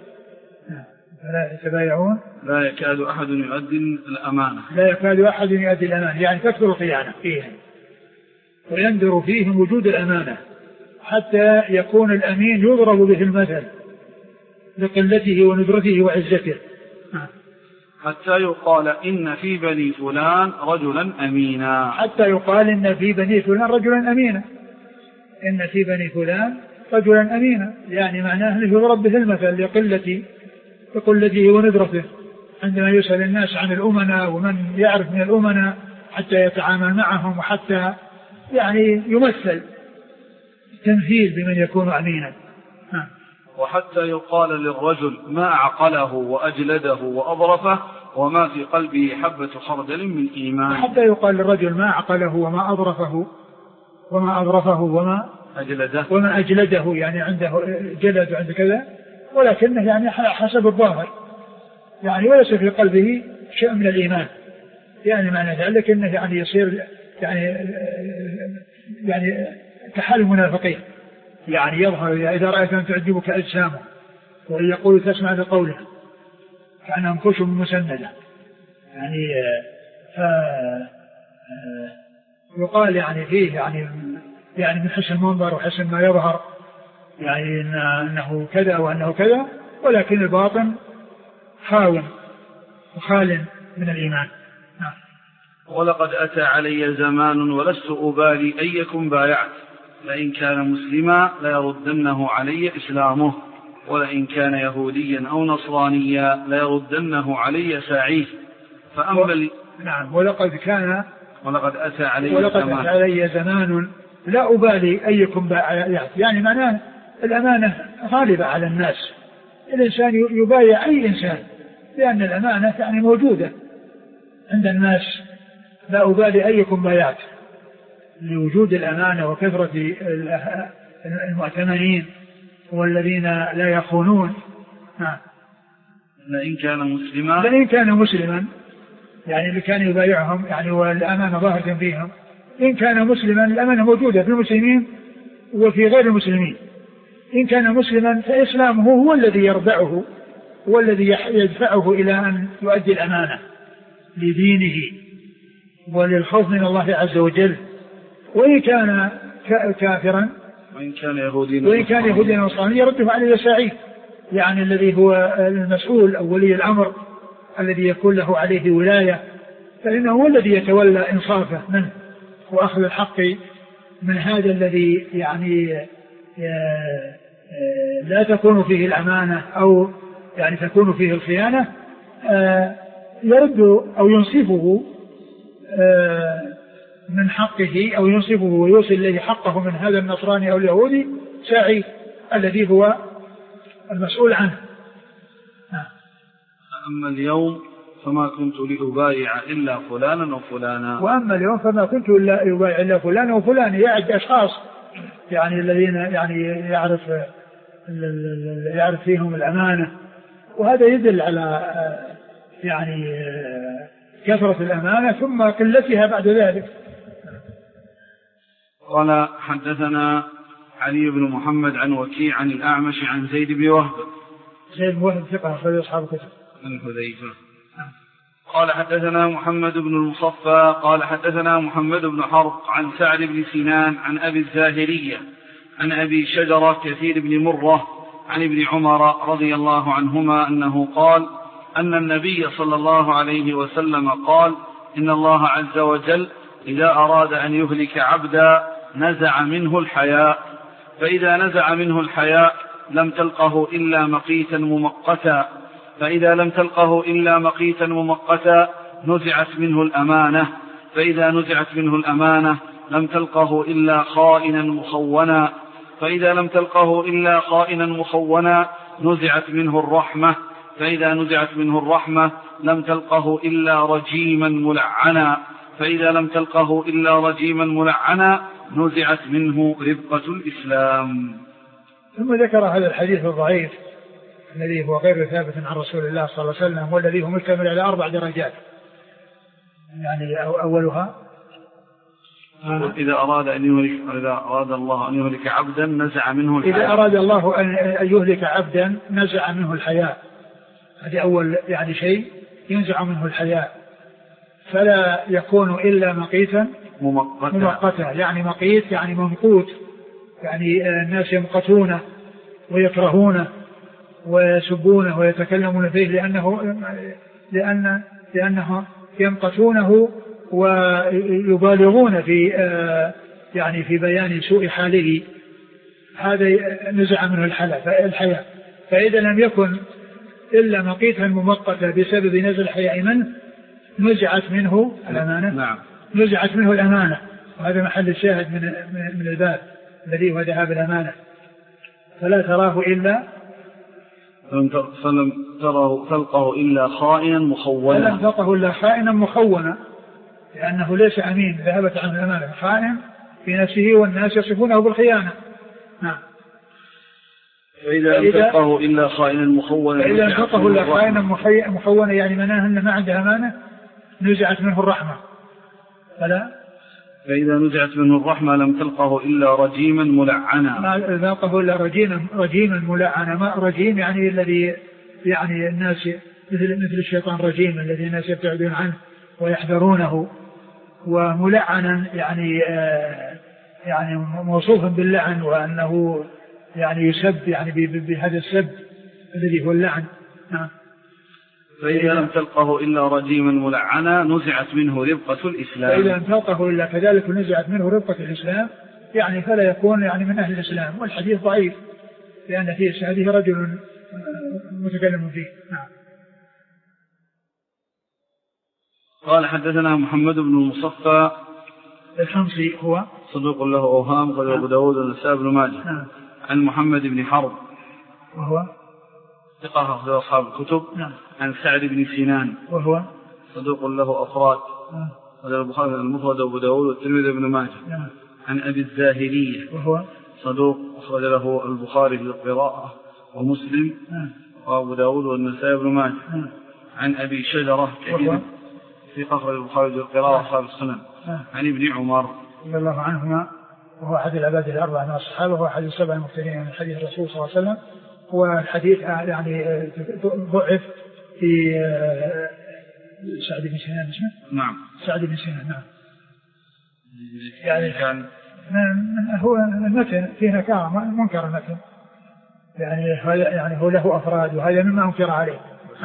لا يتبايعون لا يكاد أحد يؤدي الأمانة، لا يكاد أحد يؤدي الأمانة، يعني تكثر الخيانة فيهم ويندر فيهم وجود الأمانة، حتى يكون الأمين يضرب به المثل لقلته وندرته وعزته. حتى يقال إن في بني فلان رجلا أمينا، حتى يقال إن في بني فلان رجلا أمينا، إن في بني فلان رجلا أمينا، يعني معناه أنه يضرب به المثل لقلته وندرته، عندما يسأل الناس عن الأمناء ومن يعرف من الأمناء حتى يتعامل معهم، وحتى يعني يمثل تمثيل بمن يكون أمينا. وحتى يقال للرجل ما أعقله وأجلده وأظرفه وما في قلبه حبة خردل من إيمان. حتى يقال للرجل ما أعقله وما أظرفه وما أجلده، يعني عنده جلد وعنده كذا، ولكنه يعني حسب الظاهر، يعني وليس في قلبه شيء من الإيمان، يعني معنى ذلك أنه يعني يصير يعني كحال المنافقين، يعني يظهر إذا رأيت أن تعجبك أجسامه ويقول تسمع لقوله كأنهم خشب مسندة، يعني يقال يعني فيه يعني من حسن المنظر وحسن ما يظهر يعني أنه كذا وأنه كذا، ولكن الباطن خال من الإيمان. ولقد أتى علي زمان ولست أبالي أيكم بايعت، لئن كان مسلما ليردنه علي إسلامه، ولئن كان يهوديا أو نصرانيا ليردنه علي ساعيه. نعم. ولقد أتى علي زمان لا أبالي أيكم بايعت، يعني معناه الأمانة غالبة على الناس، الإنسان يبايع أي إنسان، لأن الأمانة يعني موجودة عند الناس. لا أبالي أيكم بايعت، لوجود الأمانة وكثرة المؤتمنين والذين لا يخونون. لئن كان مسلما يعني اللي كان يبايعهم يعني والأمانة ظاهرة فيهم، إن كان مسلما الأمانة موجودة في المسلمين وفي غير المسلمين. إن كان مسلما فإسلامه هو الذي يربعه، هو الذي يدفعه إلى أن يؤدي الأمانة لدينه وللخوف من الله عز وجل. وإن كان كافرا وإن كان يهوديا نصرانيا يرده عليه سعيد، يعني الذي هو المسؤول أو ولي الأمر الذي يكون له عليه ولاية، فإنه هو الذي يتولى إنصافه منه وأخذ الحق من هذا الذي يعني لا تكون فيه الأمانة أو يعني تكون فيه الخيانة، يرد أو ينصفه من حقه، أو ينصفه ويوصل إليه حقه من هذا النصراني أو اليهودي ساعي الذي هو المسؤول عنه. أما اليوم فما كنت لأبايع إلا فلانا وفلانا. وأما اليوم فما كنت لأبايع إلا فلانا وفلانا، يعني أشخاص يعني الذين يعني يعرف فيهم الأمانة، وهذا يدل على يعني كثرة الأمانة ثم قلتها بعد ذلك. قال حدثنا علي بن محمد عن وكيع عن الأعمش عن زيد بن وهب ثقة أخرج أصحاب الكتب عن حذيفة. قال حدثنا محمد بن المصفى قال حدثنا محمد بن حرب عن سعد بن سنان عن أبي الزاهرية عن أبي شجرة كثير بن مرة عن ابن عمر رضي الله عنهما أنه قال أن النبي صلى الله عليه وسلم قال إن الله عز وجل إذا أراد أن يهلك عبدا نزع منه الحياء، فإذا نزع منه الحياء لم تلقه إلا مقيتا ممقتا، فإذا لم تلقه إلا مقيتا ممقتا نزعت منه الأمانة، فإذا نزعت منه الأمانة لم تلقه إلا خائنا مخونا، فإذا لم تلقه إلا خائنا مخونا نزعت منه الرحمة، فإذا نزعت منه الرحمة لم تلقه إلا رجيما ملعنا، فإذا لم تلقه إلا رجيما ملعنا نزعت منه ربقة الإسلام. ثم ذكر هذا الحديث الضعيف الذي هو غير ثابت عن رسول الله صلى الله عليه وسلم، والذي هو مشتمل على 4 درجات. يعني أولها إذا أراد الله أن يهلك عبدا نزع منه الحياء. إذا أراد الله أن يهلك عبدا نزع منه الحياء، هذا أول يعني شيء ينزع منه الحياء، فلا يكون إلا مقيتا ممقتا، يعني مقيت يعني ممقوت، يعني الناس يمقتونه ويكرهونه ويسبونه ويتكلمون فيه لأنه يمقتونه ويبالغون في يعني في بيان سوء حاله، هذا نزع منه الحياء. فإذا لم يكن إلا مقيتا ممقتا بسبب نزع الحياء منه نزعت منه الأمانة. نعم. نزعت منه الأمانة، وهذا محل الشاهد من الباب الذي هو ذهاب الأمانة. فلا تراه إلا فلم تلقه إلا خائنا مخونا. فلم تلقه إلا خائنا مخونا، لأنه ليس أمين، ذهبت عنه الأمانة، خائن في نفسه والناس يصفونه بالخيانة. نعم. فإذا لم تلقه إلا خائنا مخونا. فإذا لم تلقه إلا خائنا مخونا يعني معناه أنه ما عنده أمانة، نزعت منه الرحمة. فإذا نزعت منه الرحمة لم تلقه إلا رجيما ملعنا. ما تلقه إلا رجيما ملعنا. ما رجيم يعني الذي يعني الناس مثل الشيطان رجيم الذي الناس يبتعدون عنه ويحذرونه، وملعنا يعني موصوفا باللعن، وأنه يعني يسب يعني بهذا السب الذي هو اللعن. نعم. فإذا لم تلقه إلا رجيما ملعنا نزعت منه ربقة الإسلام. فإذا لم تلقه إلا كذلك نزعت منه ربقة الإسلام، يعني فلا يكون يعني من أهل الإسلام. والحديث ضعيف لأن فيه هذه رجل متكلم فيه. نعم. قال حدثنا محمد بن المصفى الحمصي هو صدوق له أوهام، قال أبو داود والنسائي بن ماجه. عن محمد بن حرب وهو ثقة أخرج أصحاب الكتب. عن سعد بن سنان وهو صدوق له أفراد، قال البخاري المفرد وأبو داود والترمذي بن ماجه. عن أبي الزاهرية وهو صدوق أخرج له البخاري في القراءة ومسلم وأبو داود والنسائي بن ماجه. عن أبي شجرة في أخرج البخاري في القراءة وأصحاب السنن. عن ابن عمر رضي الله عنهما وهو أحد العباد الأربعة من الصحابة، وهو أحد السبع المكثرين من حديث الرسول صلى الله عليه وسلم. والحديث يعني ضعف في سعد بن سنان اسمه. نعم. سعد بن سنان. نعم. يعني كان هو المتن فيه نكارة منكر المتن، يعني هو له أفراد، وهذا مما أنكر عليه.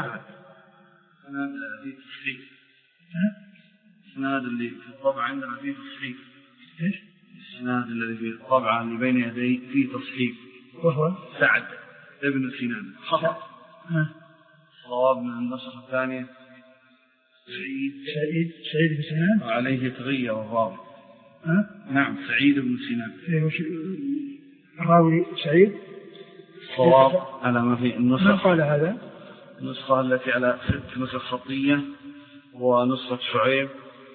الإسناد اللي في الطبعة عندنا فيه تصحيح. إيش؟ الإسناد الذي في الطبعة اللي بين يدي فيه تصحيح، وهو سعد ابن سنان خطأ. صواب من النسخة الثانية سعيد بن سنان، وعليه تغير الراوي. نعم سعيد بن سنان. الراوي سعيد. صواب على ما في النسخة. من قال هذا؟ النسخة التي على 6 نسخ خطية، ونسخة شعيب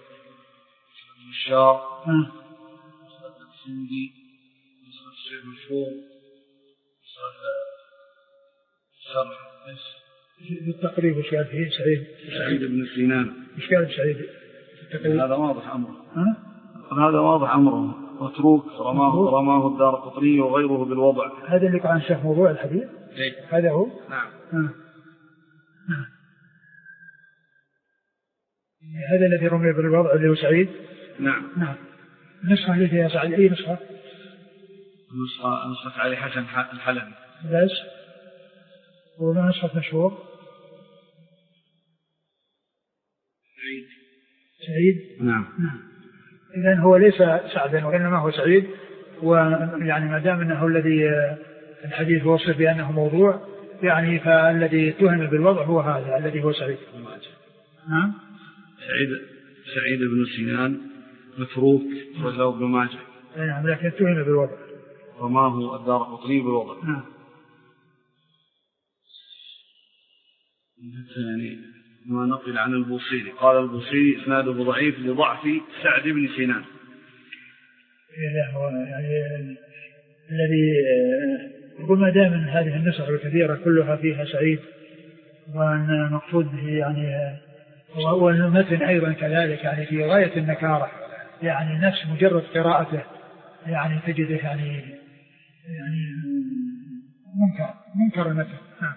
الشار، نسخة السندي، نسخة الشيخ مشهور، نسخة شرح بالتقريب. وش قال فيه سعيد بن سنان؟ وش قال سعيد؟ هذا واضح أمره. هذا واضح أمره متروك، رماه الدارقطني وغيره بالوضع. هذا اللي كان شيخ موضوع الحديث. هذا هو. نعم. هذا الذي رمي بالوضع اللي هو سعيد. نعم. النسخة اللي فيها سعيد أي نسخة؟ نسخة علي حسن الحلبي. بس ونسخة مشهور سعيد. نعم. إذن هو ليس سعدا وإنما هو سعيد، ويعني ما دام أنه الذي الحديث وصف بأنه موضوع، يعني فالذي اتهم بالوضع هو هذا الذي هو سعيد. نعم. سعيد بن سنان متروك وله ابن ماجه. نعم لكن اتهم بالوضع، رماه الدارقطني بالوضع. يعني ما نقل عن البوصيري قال البوصيري إسناده ضعيف لضعف سعد بن سنان. هو يعني الذي يقول ما دام من هذه النسخ الكثيرة كلها فيها سعيد، وأن المقصود به يعني والمتن أيضا كذلك يعني في غاية النكارة، يعني نفس مجرد قراءته يعني تجده يعني منكر المتن. نعم.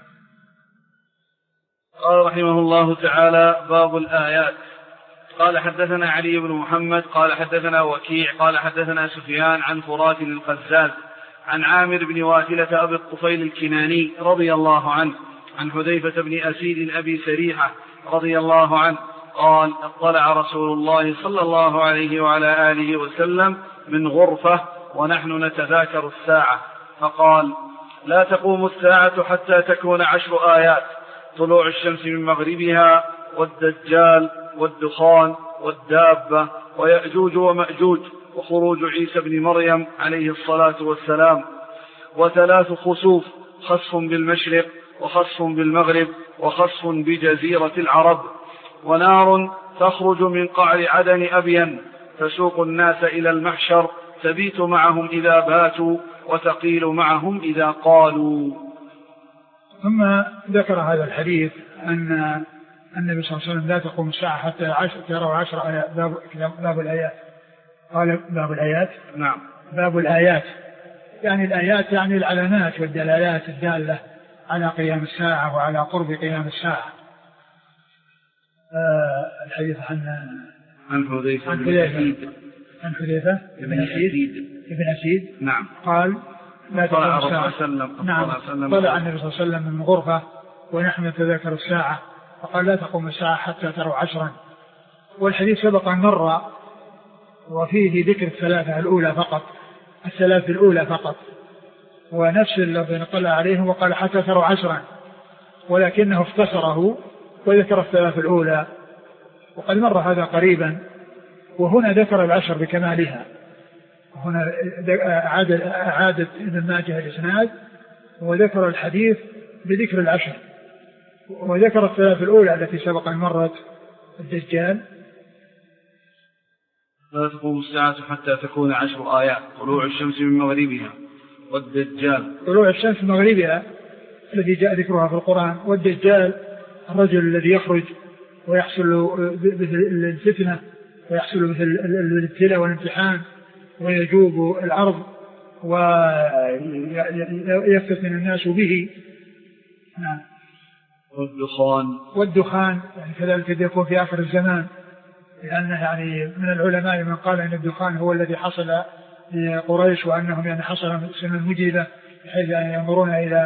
قال رحمه الله تعالى: باب الآيات. قال حدثنا علي بن محمد قال حدثنا وكيع قال حدثنا سفيان عن فرات القزاز عن عامر بن واثلة أبي الطفيل الكناني رضي الله عنه عن حذيفة بن أسيد أبي سريحة رضي الله عنه قال: اطلع رسول الله صلى الله عليه وعلى آله وسلم من غرفة ونحن نتذاكر الساعة فقال: لا تقوم الساعة حتى تكون 10 آيات: طلوع الشمس من مغربها، والدجال، والدخان، والدابة، ويأجوج ومأجوج، وخروج عيسى بن مريم عليه الصلاة والسلام، و3 خسوف: خسف بالمشرق، وخسف بالمغرب، وخسف بجزيرة العرب، ونار تخرج من قعر عدن أبين تسوق الناس إلى المحشر، تبيت معهم إذا باتوا وتقيل معهم إذا قالوا. ثم ذكر هذا الحديث أن النبي صلى الله عليه وسلم لا تقوم الساعة حتى تروا 10 آيات. باب الآيات. قال باب الآيات. نعم. باب الآيات يعني الآيات يعني العلامات والدلالات الدالة على قيام الساعة وعلى قرب قيام الساعة. الحديث عن حذيفة بن أسيد. نعم. قال: لا تقوم الساعة. نعم. طلع النبي صلى الله عليه وسلم من غرفة ونحن نتذاكر الساعة فقال: لا تقوم الساعة حتى تروا 10. والحديث سبق أن مر وفيه ذكر الثلاث الأولى فقط، ونفس الذي نقل عليه وقال حتى تروا 10، ولكنه اختصره وذكر الثلاث الأولى، وقد مر هذا قريبا. وهنا ذكر 10 بكمالها، هنا أعادت ابن ماجه الإسناد وذكر الحديث بذكر 10، وذكر الثلاث الأولى التي سبق أن مرت: الدجال، لا تقوم الساعة حتى تكون 10 آيات: طلوع الشمس من مغربها، والدجال، طلوع الشمس من مغربها الذي جاء ذكرها في القرآن، والدجال الرجل الذي يخرج ويحصل مثل الفتنة ويحصل مثل الابتلاء والامتحان ويجوب الأرض ويفتن الناس به. نعم. والدخان يعني كذلك يكون في آخر الزمان، لأنه يعني من العلماء من قال أن الدخان هو الذي حصل لقريش، وأنهم يعني حصل سنة مجيبة بحيث يعني ينظرون إلى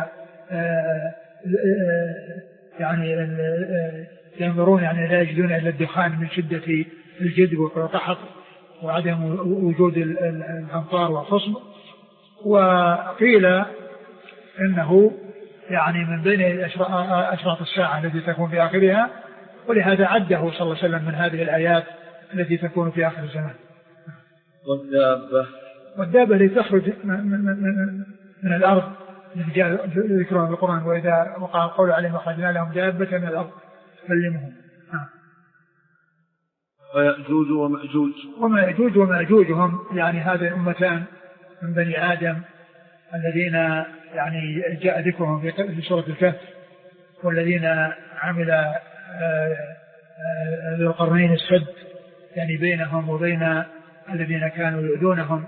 ينظرون يعني لا يجدون إلا الدخان من شدة الجدب والقحط وعدم وجود الأمطار والخصب. وقيل إنه يعني من بين أشراط الساعة التي تكون في آخرها، ولهذا عده صلى الله عليه وسلم من هذه الآيات التي تكون في آخر الزمان. والدابة التي تخرج من الأرض ذكرها في القرآن: وإذا وقع القول عليهم أخرجنا لهم دابة من الأرض تكلمهم. ويأجوج ومأجوج هم يعني هذه الأمتان من بني آدم الذين يعني جاء ذكرهم في سورة الكهف، والذين عمل ذو القرنين السد يعني بينهم وبين الذين كانوا يؤذونهم،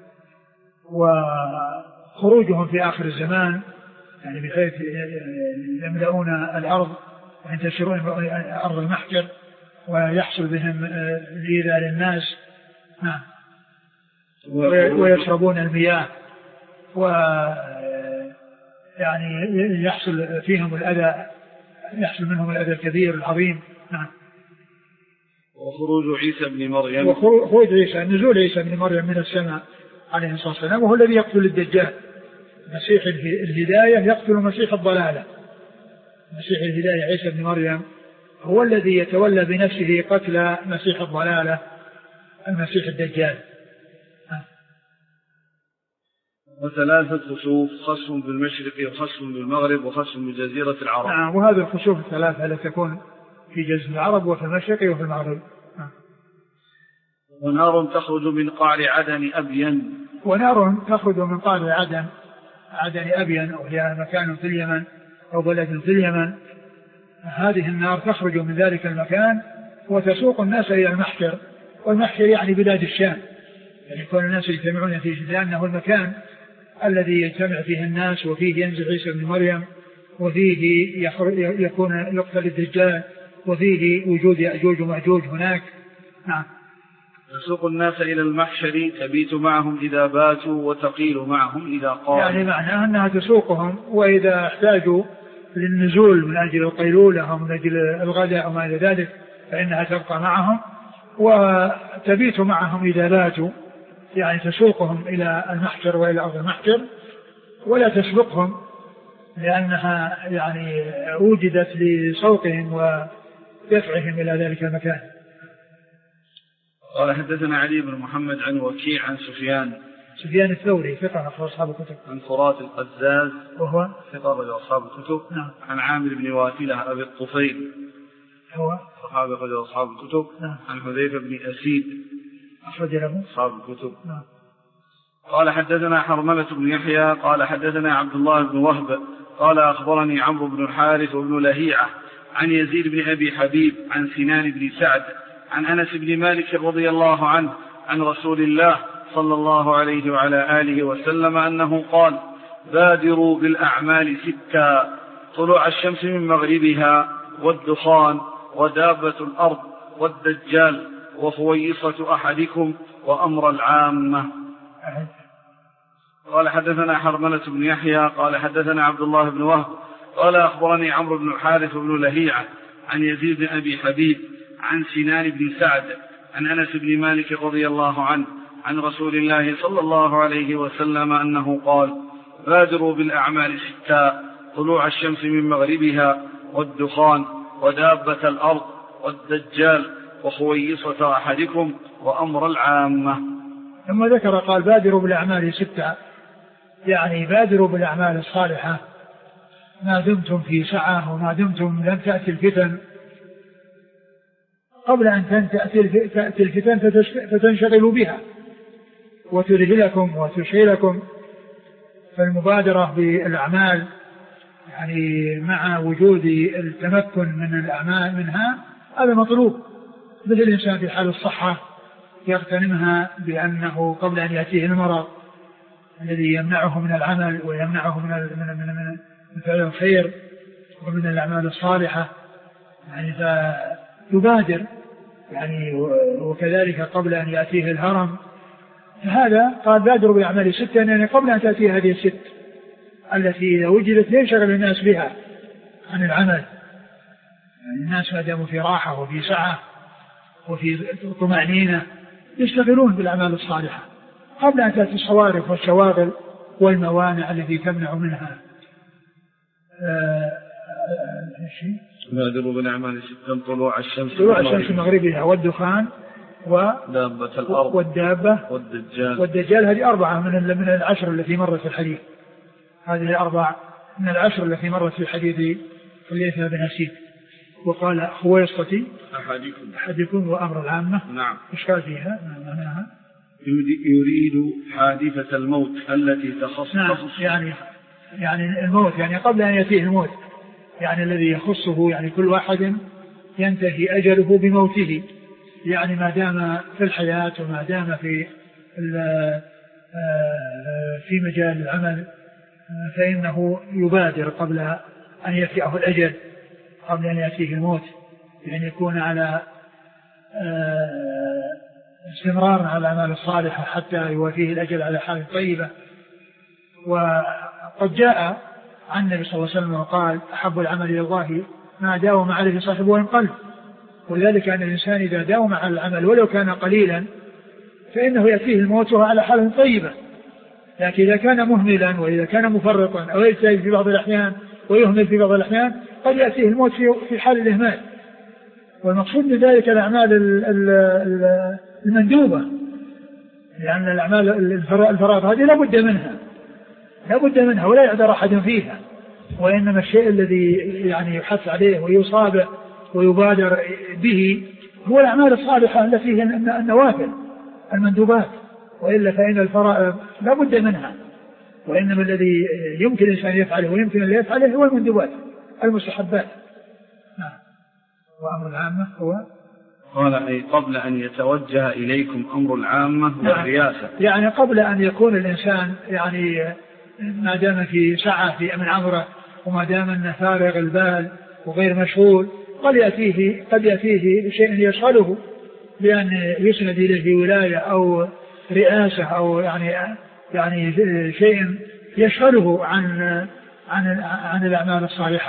وخروجهم في آخر الزمان يعني بحيث يملؤون الأرض وينتشرون أرض المحجر ويحصل بهم الإيذاء للناس. ويشربون المياه ويعني يحصل فيهم الأذى، يحصل منهم الأذى الكبير العظيم. نعم. وخروج عيسى بن مريم، وخروج عيسى، نزول عيسى بن مريم من السماء عليه الصلاة والسلام، وهو الذي يقتل الدجال. مسيح الهداية يقتل مسيح الضلالة. مسيح الهداية عيسى بن مريم هو الذي يتولى بنفسه قتل مسيح الضلالة المسيح الدجال. و3 خسوف: خسف بالمشرق، وخسف بالمغرب، وخسف بجزيرة العرب. نعم. وهذه الخسوف الثلاثة التي تكون في جزيرة العرب وفي المشرق وفي المغرب. ونار تخرج من قعر عدن أبين. ونار تخرج من قعر عدن عدن أبين، أو هي مكان في اليمن أو بلد في اليمن، هذه النار تخرج من ذلك المكان وتسوق الناس إلى المحشر. والمحشر يعني بلاد الشام، يعني يكون الناس يجتمعون فيه، لأنه المكان الذي يجتمع فيه الناس، وفيه ينزل عيسى بن مريم، وفيه يكون يقتل الدجال، وفيه وجود يأجوج ومأجوج هناك. نعم. تسوق الناس إلى المحشر تبيت معهم إذا باتوا وتقيل معهم إذا قاموا، يعني معناه أنها تسوقهم، وإذا احتاجوا للنزول من أجل القيلولة أو من أجل الغداء أو ما إلى ذلك فإنها تبقى معهم، وتبيت معهم إذا باتوا، يعني تسوقهم إلى المحشر وإلى أرض المحشر، ولا تسبقهم، لأنها يعني وجدت لسوقهم ودفعهم إلى ذلك المكان. قال حدثنا علي بن محمد عن وكيع عن سفيان الثوري ثقة أخرج أصحاب الكتب. عن فرات القزاز وهو ثقة أخرج أصحاب الكتب. نعم. عن عامر بن واثلة أبي الطفيل هو صحابي أخرج أصحاب الكتب. نعم. عن حذيفة بن أسيد أخرج له أصحاب الكتب. نعم. قال حدثنا حرملة بن يحيى قال حدثنا عبد الله بن وهب قال أخبرني عمرو بن الحارث وابن لهيعة عن يزيد بن أبي حبيب عن سنان بن سعد عن أنس بن مالك رضي الله عنه عن رسول الله صلى الله عليه وعلى آله وسلم أنه قال: بادروا بالأعمال 6: طلوع الشمس من مغربها، والدخان، ودابة الأرض، والدجال، وخويصة أحدكم، وأمر العامة. قال حدثنا حرملة بن يحيى قال حدثنا عبد الله بن وهب قال أخبرني عمرو بن الحارث وابن لهيعة عن يزيد بن أبي حبيب عن سنان بن سعد عن أنس بن مالك رضي الله عنه عن رسول الله صلى الله عليه وسلم أنه قال: بادروا بالأعمال 6: طلوع الشمس من مغربها، والدخان، ودابة الأرض، والدجال، وخويصة أحدكم، وأمر العامة. ثم ذكر قال: بادروا بالأعمال 6، يعني بادروا بالأعمال الصالحة ما دمتم في سعة، وما دمتم لم تأتي الفتن. قبل أن تأتي الفتن فتنشغلوا بها وترهلكم وتشغلكم، فالمبادرة بالأعمال يعني مع وجود التمكن من الأعمال منها هذا مطلوب. مثل الإنسان في حال الصحة يغتنمها بأنه قبل أن يأتيه المرض الذي يمنعه من العمل ويمنعه من فعل الخير ومن الأعمال الصالحة، يعني فيبادر، يعني وكذلك قبل أن يأتيه الهرم. هذا قال: بادروا بالأعمال 6، يعني قبل أن تأتي هذه 6 التي إذا وجدت ينشغل الناس بها عن العمل. يعني الناس ما داموا في راحة وفي سعة وفي طمأنينة يشتغلون بالأعمال الصالحة قبل أن تأتي الصوارف والشواغل والموانع التي تمنع منها. بادروا بالأعمال 6: طلوع الشمس من مغربها، والدخان، ودابة الأرض، والدابة، والدجال. هذه 4 من 10 التي مرت في الحديث. هذه 4 من 10 التي مرت في الحديث الليث بن أسيد. وقال: خويصة أحدكم، وأمر العامة. نعم. إيش قال فيها؟ معناها يريد حادثة الموت التي تخص. نعم. يعني الموت، يعني قبل أن يأتيه الموت، يعني الذي يخصه، يعني كل واحد ينتهي أجله بموته، يعني ما دام في الحياة وما دام في مجال العمل فإنه يبادر قبل أن يأتيه الأجل، قبل أن يأتيه الموت، يعني يكون على استمرار على الأعمال الصالحة حتى يوافيه الأجل على حال طيبة. وقد جاء عن النبي صلى الله عليه وسلم وقال: أحب العمل إلى الله ما داوم عليه صاحبه وإن قل. ولذلك أن الإنسان إذا داوم على العمل ولو كان قليلا فإنه يأتيه الموت وهو على حال طيبة. لكن إذا كان مهملا وإذا كان مفرطا أو يجتهد في بعض الأحيان ويهمل في بعض الأحيان قد يأتيه الموت في حال الإهمال. والمقصود من ذلك الأعمال المندوبة، لأن الأعمال الفرائض هذه لا بد منها ولا يعذر أحد فيها، وإنما الشيء الذي يعني يحث عليه ويصاب ويبادر به هو الأعمال الصالحة التي هي النوافل المندوبات، وإلا فإن الفرائض لا بد منها، وإنما الذي يمكن الإنسان يفعله ويمكن أن لا يفعله هو المندوبات المستحبات. وأمر العامة هو قال أي قبل أن يتوجه إليكم أمر العامة والرياسة، يعني قبل أن يكون الإنسان يعني ما دام في سعة في من أمره وما دام أنه فارغ البال وغير مشغول قد يأتيه شيء يشغله بأن يسند إليه ولاية أو رئاسة أو يعني شيء يشغله عن الأعمال الصالحة.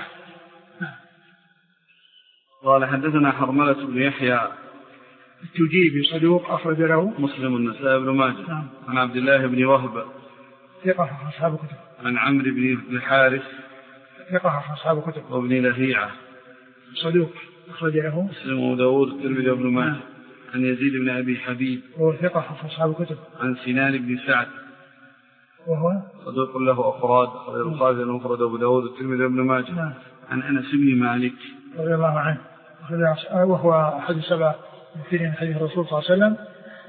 قال حدثنا حرملة بن يحيى التجيبي صدوق أخرج له مسلم والنسائي بن ماجه. عن عبد الله بن وهب ثقة أصحاب الكتب. عن عمرو بن الحارث ثقة أصحاب الكتب. وابن لهيعة صدوق أخرج له مسلم وداود الترمذي وابن ماجه. عن يزيد بن أبي حبيب وهو ثقة أصحاب الكتب. عن سنان بن سعد وهو صدوق له أفراد غير الخالد المفرد أبو داود الترمذي وابن ماجه. عن أنس بن مالك رضي الله عنه وهو أحد السبع من حديث الرسول صلى الله عليه وسلم،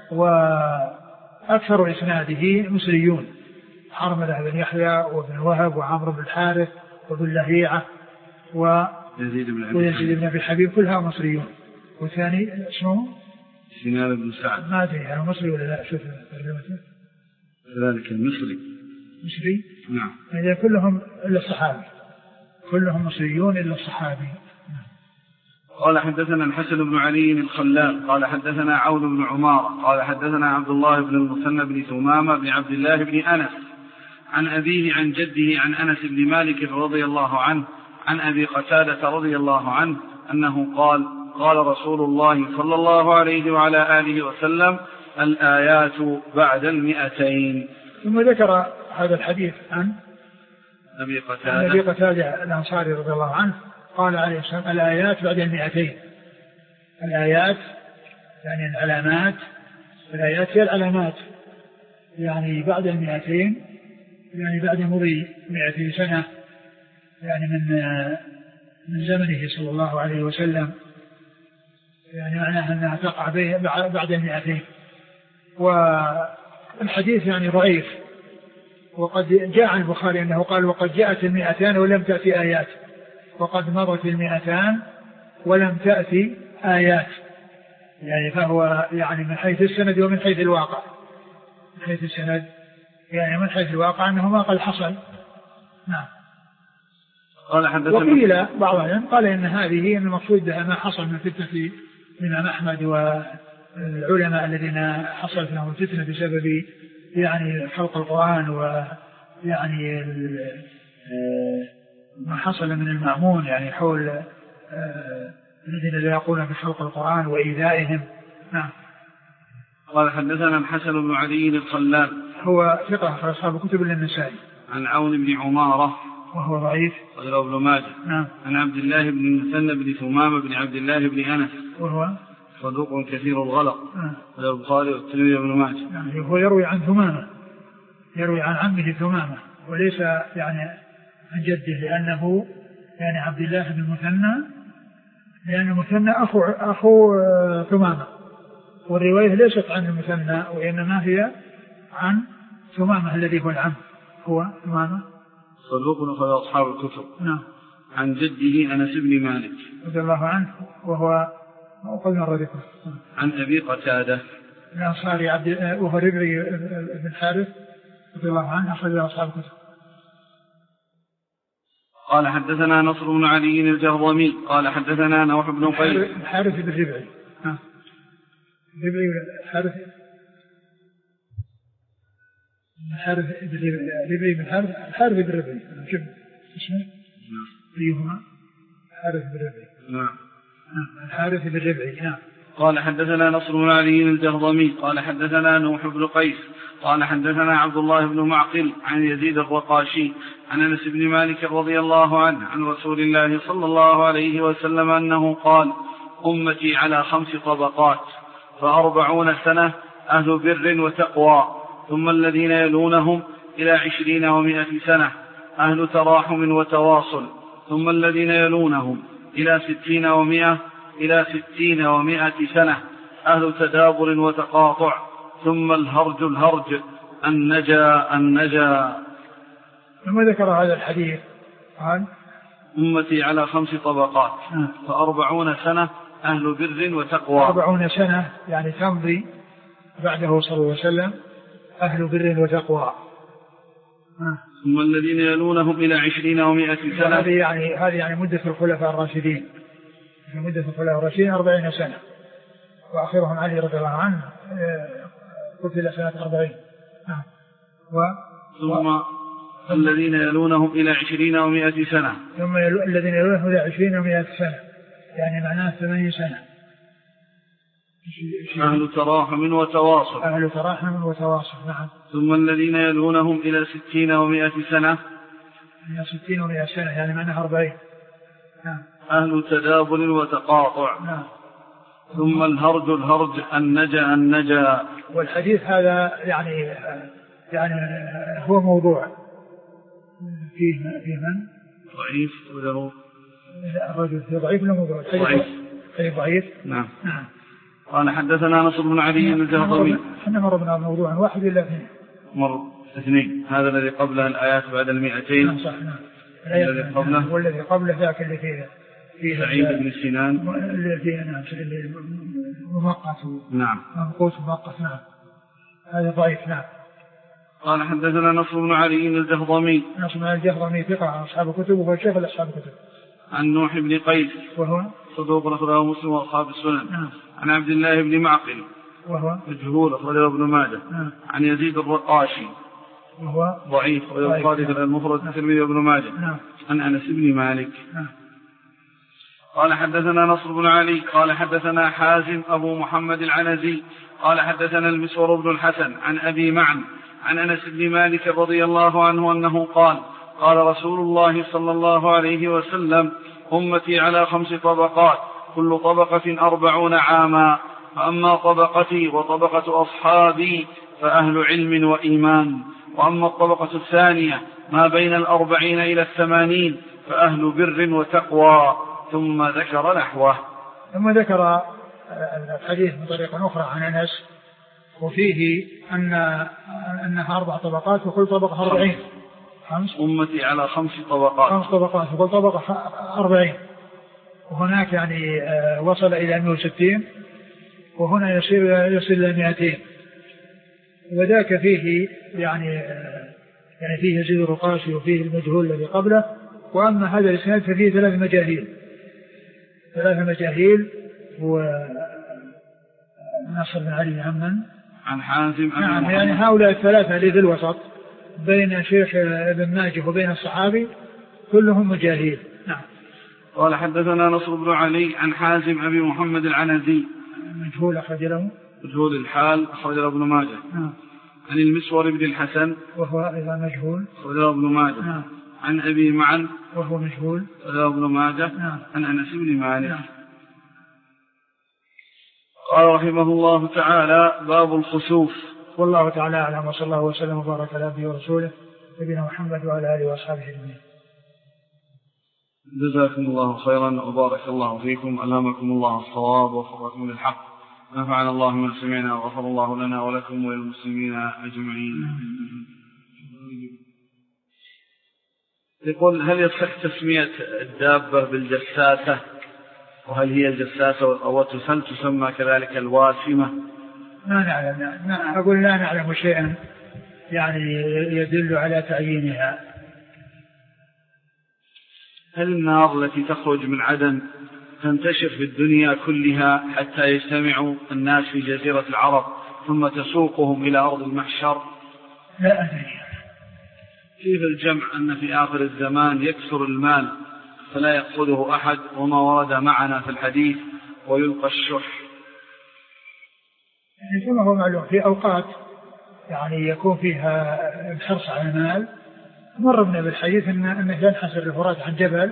وأكثر إسناده مصريون، حرملة بن يحيى وابن وهب وعمرو بن الحارث وابن لهيعة ويزيد بن أبي حبيب كلها مصريون. والثاني اسمه سنان بن سعد ما أدري هل مصري ولا لا، شوف ترجمته ذلك المصري مصري نعم. يعني كلهم إلا الصحابي، كلهم مصريون إلا الصحابي. قال حدثنا الحسن بن علي الخلال قال حدثنا عون بن عمارة قال حدثنا عبد الله بن المثنى بن ثمامة بن عبد الله بن أنس عن أبيه عن جده عن أنس بن مالك رضي الله عنه عن أبي قتادة رضي الله عنه أنه قال قال رسول الله صلى الله عليه وعلى آله وسلم الآيات بعد 200. ثم ذكر هذا الحديث عن أبي قتادة الأنصاري رضي الله عنه قال عليه السلام الآيات بعد 200. الآيات يعني العلامات، الآيات هي العلامات يعني بعد 200 يعني بعد مضي 200 سنة يعني من زمنه صلى الله عليه وسلم، يعني معناها أنها تقع بعد 200. والحديث يعني ضعيف، وقد جاء عن البخاري أنه قال وقد جاءت 200 ولم تأتي آيات، وقد مضت 200 ولم تأتي آيات، يعني فهو يعني من حيث السند ومن حيث الواقع، من حيث السند يعني من حيث الواقع أنه ما قد حصل. نعم. وقيل بعضهم قال إن هذه المقصود بها ما حصل من فتنة الإمام أحمد والعلماء الذين حصلت لهم الفتنة بسبب يعني خلق القرآن ويعني ما حصل من المأمون يعني حول الذين لا يقولون بخلق القرآن وإيذائهم. نعم. قال حدثنا الحسن بن علي الخلال هو ثقة في أصحاب الكتب النسائي. عن عون بن عمارة وهو ضعيف غير ابن ماجه. نعم. عن عبد الله بن المثنى بن ثمامة بن عبد الله بن أنس وهو صدوق كثير الغلط غير البخاري والترمذي وابن ماجه. يعني هو يروي عن ثمامة، يروي عن عمه ثمامة وليس يعني عن جده، لأنه يعني عبد الله بن المثنى، لأن المثنى أخو ثمامة، والرواية ليست عن المثنى وإنما هي عن ثمامة الذي هو العم، هو ثمامة صدوق أخرج أصحاب الكتب. نعم. عن جده أنس بن مالك رضي الله عنه وهو قد مر ذكره. عن أبي قتادة الأنصاري وهو ربعي بن حارث رضي الله عنه أخرج أصحاب الكتب. قال حدثنا نصر بن علي الجهضمي قال حدثنا نوح بن قيس الحارث بن ربعي ربعي ربعي بن حارث بن ربعي شوف اسمه أيهما حارث بن ربعي. نعم. الحارث بن ربعي. نعم. قال حدثنا نصر بن علي الجهضمي قال حدثنا نوح بن قيس قال حدثنا عبد الله بن معقل عن يزيد الرقاشي عن أنس بن مالك رضي الله عنه عن رسول الله صلى الله عليه وسلم أنه قال أمتي على 5 طبقات، ف40 سنة أهل بر وتقوى، ثم الذين يلونهم إلى 20 و100 سنة أهل تراحم وتواصل، ثم الذين يلونهم إلى 60 و100 إلى 60 و100 سنة أهل تدابر وتقاطع، ثم الهرج الهرج النجا. ثم ذكر هذا الحديث قال أمتي على 5 طبقات، ف40 سنة أهل بر وتقوى. 40 سنة يعني تمضي بعده صلى الله عليه وسلم أهل بر وتقوى. ثم الذين يلونهم إلى 20 و100 سنة. هذه يعني مدة الخلفاء الراشدين. مدة الخلفاء الراشدين 40 سنة، وآخرهم علي رضي الله عنه قتل سنة 40. ثم الذين يلونهم إلى 20 و100 سنة. ثم الذين يلونهم إلى 20 و100 سنة، يعني معناه 80 سنة. أهل تراحم وتواصل. أهل تراحم وتواصل. نعم. ثم الذين يلونهم إلى 60 و100 سنة. إلى 60 و100 سنة يعني معناه 40. نعم. أهل تدابر وتقاطع. نعم. ثم الهرج النجا. والحديث هذا يعني هو موضوع فيه من ضعيف وله الرجل فيه ضعيف ولا موضوع؟ ضعيف. نعم. قال حدثنا نصر بن علي الجهضمي. احنا مر بنا موضوع واحد ولا اثنين؟ مر 2. هذا الذي قبله الآيات بعد 200. نعم صح. نعم. الذي قبله والذي قبله ذاك اللي فيه سعيد بن سنان اللي فيه مؤقت. نعم. منقوص مؤقت. نعم. هذا ضعيف. نعم. قال حدثنا نصر بن علي الجهضمي. نصر بن الجهضمي ثقة أصحاب الكتب وهو شيخ أصحاب الكتب. عن نوح بن قيس وهو صدوق أخرجه مسلم وأصحاب السنن. نعم. عن عبد الله بن معقل وهو مجهول أخرجه ابن ماجه. نعم. عن يزيد الرقاشي وهو ضعيف ويقال في المفرد الترمذي وابن ماجه. نعم. عن أنس بن مالك. نعم. قال حدثنا نصر بن علي قال حدثنا حازم أبو محمد العنزي قال حدثنا المسور بن الحسن عن أبي معن عن أنس بن مالك رضي الله عنه أنه قال قال رسول الله صلى الله عليه وسلم أمتي على 5 طبقات كل طبقة 40 عاما، فأما طبقتي وطبقة أصحابي فأهل علم وإيمان، وأما الطبقة الثانية ما بين 40 إلى 80 فأهل بر وتقوى. ثم ذكر نحوه. ثم ذكر الحديث بطريقة أخرى عن أنس وفيه أنها 4 طبقات وكل طبقة 40. 5 أمتي على 5 طبقات. 5 طبقات وكل طبقة 40. وهناك يعني وصل إلى 160 وهنا يصل إلى 200. وذاك فيه يعني فيه يزيد الرقاشي وفيه المجهول الذي قبله. وأما هذا الإسناد ففيه 3 مجاهيل هو نصر بن علي عن حازم. نعم. يعني هؤلاء 3 اللي في الوسط بين شيخ ابن ماجه وبين الصحابي كلهم مجاهيل. نعم. قال حدثنا نصر بن علي عن حازم أبي محمد العنزي مجهول أخرج له مجهول الحال أخرج له ابن ماجه. نعم. عن المسور بن الحسن وهو أيضا مجهول أخرج له ابن ماجه. نعم. عن أبي معن وهو مجهول أخرج له ابن ماجه. نعم. عن أنس بن مالك. نعم. قال رحمه الله تعالى باب الخسوف. والله تعالى أعلم وصلى الله وسلم وبارك على عبده ورسوله نبينا محمد وعلى آله وأصحابه أجمعين. جزاكم الله خيرا وبارك الله فيكم. ألهمكم الله الصواب ووفقكم للحق. نفعنا الله من سمعنا وغفر الله لنا ولكم وللمسلمين أجمعين. يقول هل يصح تسمية الدابة بالجساسة؟ وهل هي الجساسة أو تسمى كذلك الواسمة؟ ما نعلم. أقول لا نعلم شيئا يعني يدل على تعيينها. هل النار التي تخرج من عدن تنتشر في الدنيا كلها حتى يجتمع الناس في جزيرة العرب ثم تسوقهم إلى أرض المحشر؟ لا أدري. كيف الجمع أن في آخر الزمان يكثر المال فلا يأخذه أحد وما ورد معنا في الحديث ويلقى الشح؟ يعني كما هو معلوم في أوقات يعني يكون فيها الحرص على المال. مر بنا بالحديث أنه ينحسر الفرات عن جبل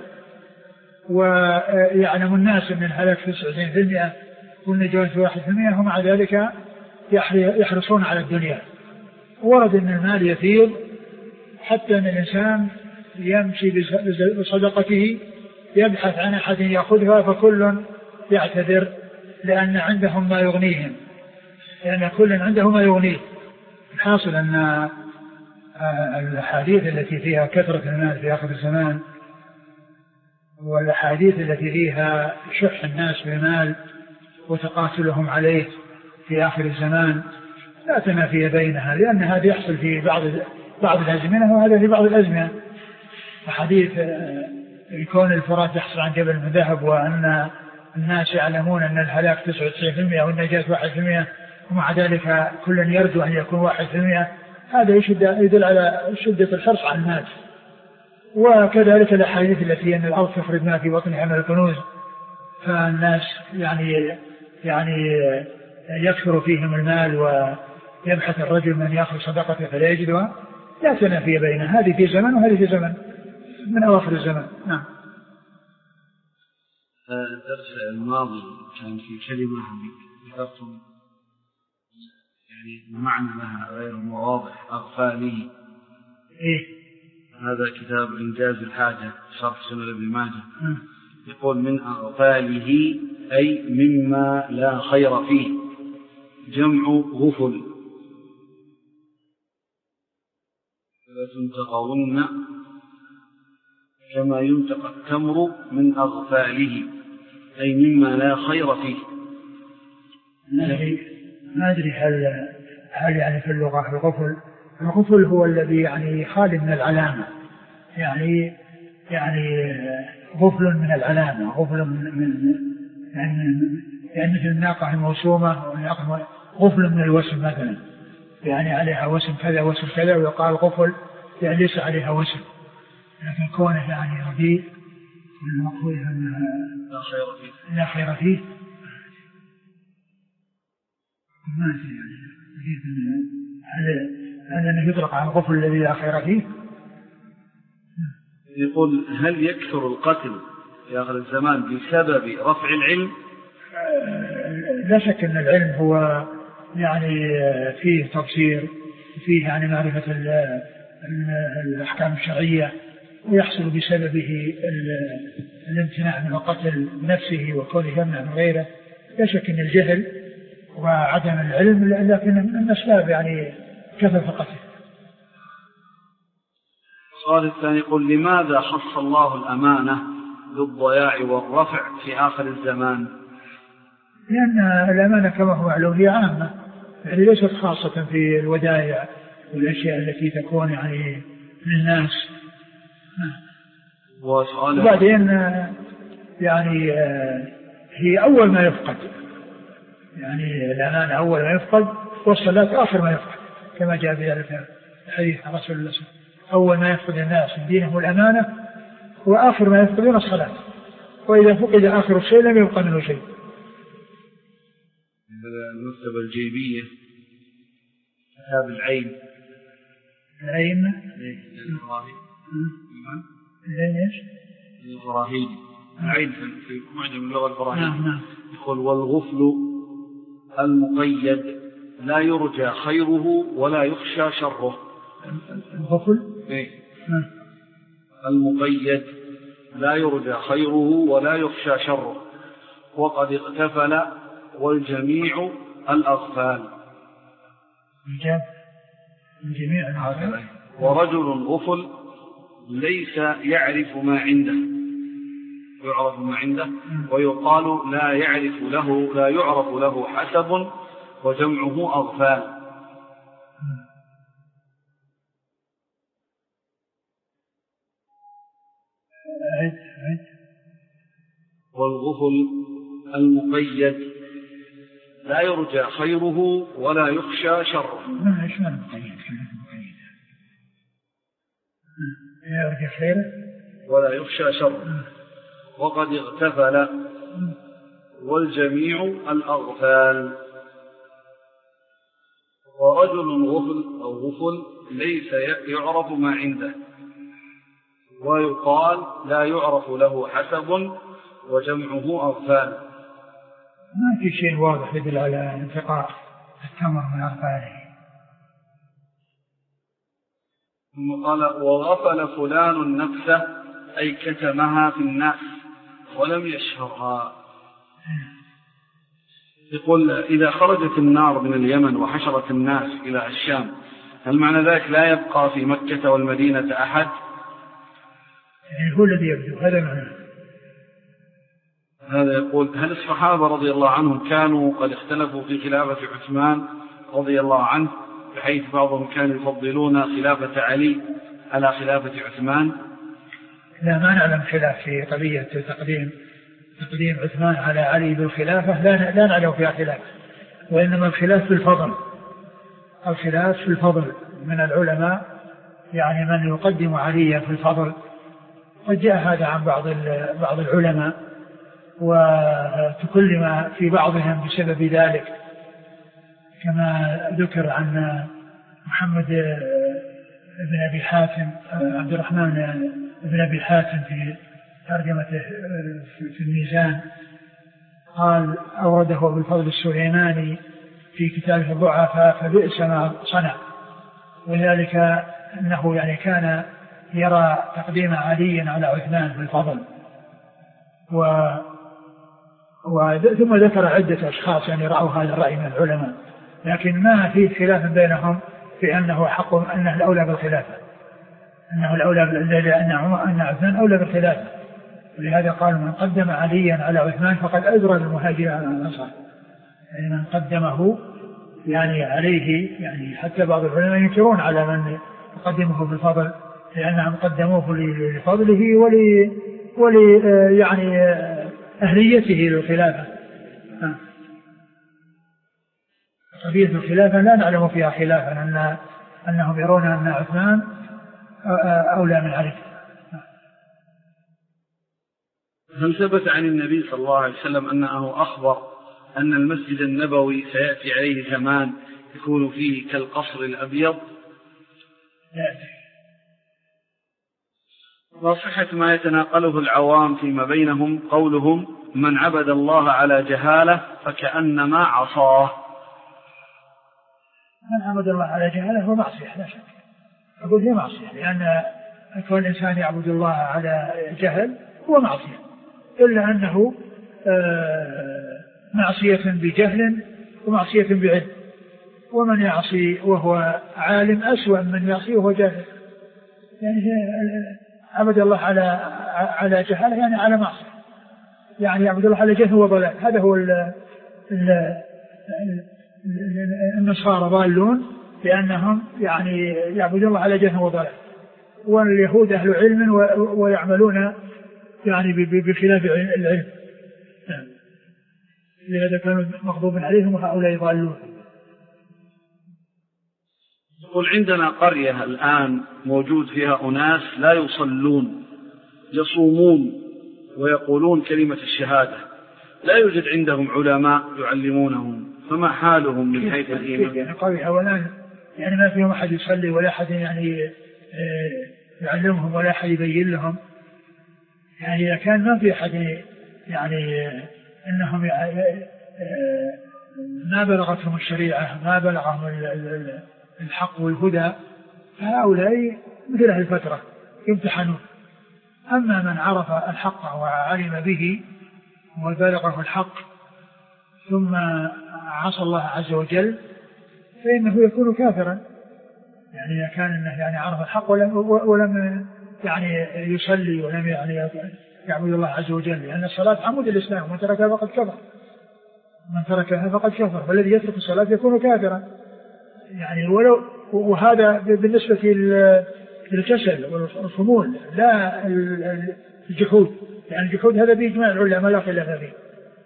ويعلم الناس أن الهلاك 99% والنجاة 1%، ومع ذلك يحرصون على الدنيا. ورد أن المال يثير حتى أن الإنسان يمشي بصدقته يبحث عن أحد يأخذها فكل يعتذر لأن عندهم ما يغنيهم، لأن كل عنده ما يغنيه. الحاصل الأحاديث التي فيها كثرة المال في آخر الزمان والأحاديث التي فيها شح الناس بالمال وتقاتلهم عليه في آخر الزمان لا تنافي بينها، لأن هذا يحصل في بعض الأزمنة وهذا في بعض الأزمنة. حديث كون الفرات يحصل عن جبل من ذهب وأن الناس يعلمون أن الهلاك 99% والنجاة 1%، ومع ذلك كل يرجو أن يكون 1%، هذا يدل على شدة الحرص على المال. وكذلك الأحاديث التي أن الأرض تخرج ما في بطنها من الكنوز، فالناس يعني يكثر فيهم المال ويبحث الرجل من يأخذ صدقته فلا يجدها، لا تنافي بينها، هذه في زمن وهذه في زمن من أواخر الزمن. نعم. الدرس الماضي كان في كلمة ذكرتم يعني المعنى لها غير واضح، أغفالي. إيه؟ هذا كتاب إنجاز الحاجة شرح سنن ابن ماجه. يقول من أغفاله أي مما لا خير فيه، جمع غفل. فتنتقون كما ينتقى التمر من أغفاله أي مما لا خير فيه. ما أدري هل يعني في اللغة الغفل هو الذي يعني خالي من العلامة، يعني غفل من العلامة، غفل من يعني مثل الناقة الموسومة، غفل من الوسم مثلا، يعني عليها وسم كذا وسم كذا ويقال غفل يعني ليس عليها وسم، لكن كونه يعني رديء المقول لا خير فيه ما أدري يعني هل أنه يطلق على الغفل الذي لا خير فيه. يقول هل يكثر القتل في آخر الزمان بسبب رفع العلم؟ لا شك أن العلم هو يعني فيه تبصير، فيه يعني معرفة الأحكام الشرعية، ويحصل بسببه الامتناع من قتل نفسه وكونه يمنع من غيره. لا شك أن الجهل وعدم العلم، لكن الأسباب يعني كثرة القتل. السؤال الثاني يقول لماذا خص الله الأمانة بالضياع والرفع في آخر الزمان؟ لأن الأمانة كما هو معلوم هي عامة، يعني ليست خاصة في الودائع والأشياء التي تكون يعني للناس. وبعدين يعني هي أول ما يفقد، يعني الأمانة أول ما يفقد والصلاة آخر ما يفقد، كما جاء في ذلك الحديث عن رسول الله صلى الله عليه وسلم: أول ما يفقد الناس من دينهم الأمانة، وآخر ما يفقدون الصلاة، وإذا فقد آخر الشيء لم يبقى منه شيء. المكتبة الجيبية كتاب العين الغراهيدي العين في معجم اللغة الغراهيدي. يقول والغفل المقيد لا يرجى خيره ولا يخشى شره. الغفل المقيد لا يرجى خيره ولا يخشى شره، وقد اغتفل والجميع الأغفال. ورجل غفل ليس يعرف ما عنده، يعرف ما عنده، ويقال لا يعرف له حسب، وجمعه أغفال. والغفل المقيد لا يرجى خيره ولا يخشى شره. يرجى خيره ولا يخشى شره، وقد اغتفل والجميع الأغفال. ورجل غفل ليس يعرف ما عنده، ويقال لا يعرف له حسب، وجمعه أغفال. ما في شيء واضح يدل على انتقاء التمر من أغفاله. ثم قال وغفل فلان نفسه أي كتمها في الناس ولم يشهرها. يقول إذا خرجت النار من اليمن وحشرت الناس إلى الشام هل معنى ذلك لا يبقى في مكة والمدينة أحد؟ يعني هو الذي يبدو هذا معناه. هذا يقول: هل الصحابة رضي الله عنهم كانوا قد اختلفوا في خلافة عثمان رضي الله عنه، بحيث بعضهم كانوا يفضلون خلافة علي على خلافة عثمان؟ لا، ما نعلم خلاف في قضية تقديم عثمان على علي بالخلافة، لا نعلم فيها خلاف، وإنما الخلاف في الفضل. الخلاف في الفضل من العلماء، يعني من يقدم عليا في الفضل، قد جاء هذا عن بعض العلماء، وتكلم في بعضهم بسبب ذلك، كما ذكر عن محمد بن أبي حاتم، عبد الرحمن بن أبي حاتم في ترجمته في الميزان، قال أورده بالفضل السليماني في كتابه الضعفاء فبئس ما صنع، وذلك أنه يعني كان يرى تقديم علي على عثمان بالفضل. ثم ذكر عدة أشخاص يعني رأوا هذا الرأي من العلماء، لكن ما في خلاف بينهم في أنه حق، أنه الأولى بالخلافة، أنه الأولى أن عثمان أولى بالخلافة. ولهذا قال: من قدم عليا على عثمان فقد أجرى المهاجر على الأنصار، يعني من قدمه يعني عليه، يعني حتى بعض العلماء ينكرون على من يقدمه بالفضل، لأنهم قدموه لفضله يعني أهليته للخلافة. قضية الخلافة لا نعلم فيها خلافا، أنهم يرون أن عثمان أولى من علي. هل ثبت عن النبي صلى الله عليه وسلم أنه أخبر أن المسجد النبوي سيأتي عليه زمان يكون فيه كالقصر الأبيض؟ لا. وصحة ما يتناقله العوام فيما بينهم قولهم: من عبد الله على جهالة فكأنما عصاه. من عبد الله على جهالة هو معصية، لا شك، أقول هي معصية، لأن كون الإنسان يعبد الله على جهل هو معصية، إلا أنه معصية بجهل ومعصية بعلم، ومن يعصي وهو عالم أسوأ من يعصي وهو جاهل. يعني عبد الله على جهالة يعني على معصية، يعني يعبد الله على جهل وضلال. هذا هو النصارى ضالون، لأنهم يعني يعبدون الله على جهل وضلال، واليهود أهل علم ويعملون يعني بخلاف العلم، لهذا كانوا مغضوب عليهم وهؤلاء ضالون. يقول: عندنا قرية الآن موجود فيها أناس لا يصلون، يصومون ويقولون كلمة الشهادة، لا يوجد عندهم علماء يعلمونهم، فما حالهم من حيث الإيمان؟ يعني قرية أولا يعني ما فيهم أحد يصلي ولا أحد يعني يعلمهم ولا أحد يبين لهم. يعني إذا كان ما في أحد يعني أنهم ما بلغتهم الشريعة، ما بلغهم الحق والهدى، فهؤلاء مثل أهل الفترة يمتحنون. أما من عرف الحق وعلم به وبلغه الحق ثم عصى الله عز وجل فإنه يكون كافرا. يعني إذا كان إنه يعني عرف الحق ولم يعني يصلي ولم يعني يعبد الله عز وجل، لأن الصلاة عمود الإسلام، ومن تركها فقد كفر، من تركها فقد كفر، فالذي يترك الصلاة يكون كافرا. يعني وهذا بالنسبة للكسل والخمول، لا الجحود، يعني الجحود هذا بإجماع العلماء لا خلاف فيه.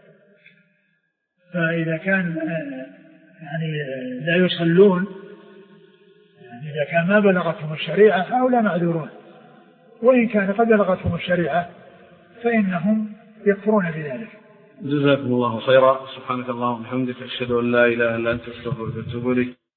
فإذا كان يعني لا يصلون، يعني إذا كان ما بلغتهم الشريعة هؤلاء معذورون، وإن كان قد بلغتهم الشريعة فإنهم يكفرون بذلك. جزاكم الله خيرا. سبحانك اللهم وبحمدك، أشهد أن لا إله إلا أنت، أستغفرك وأتوب إليك.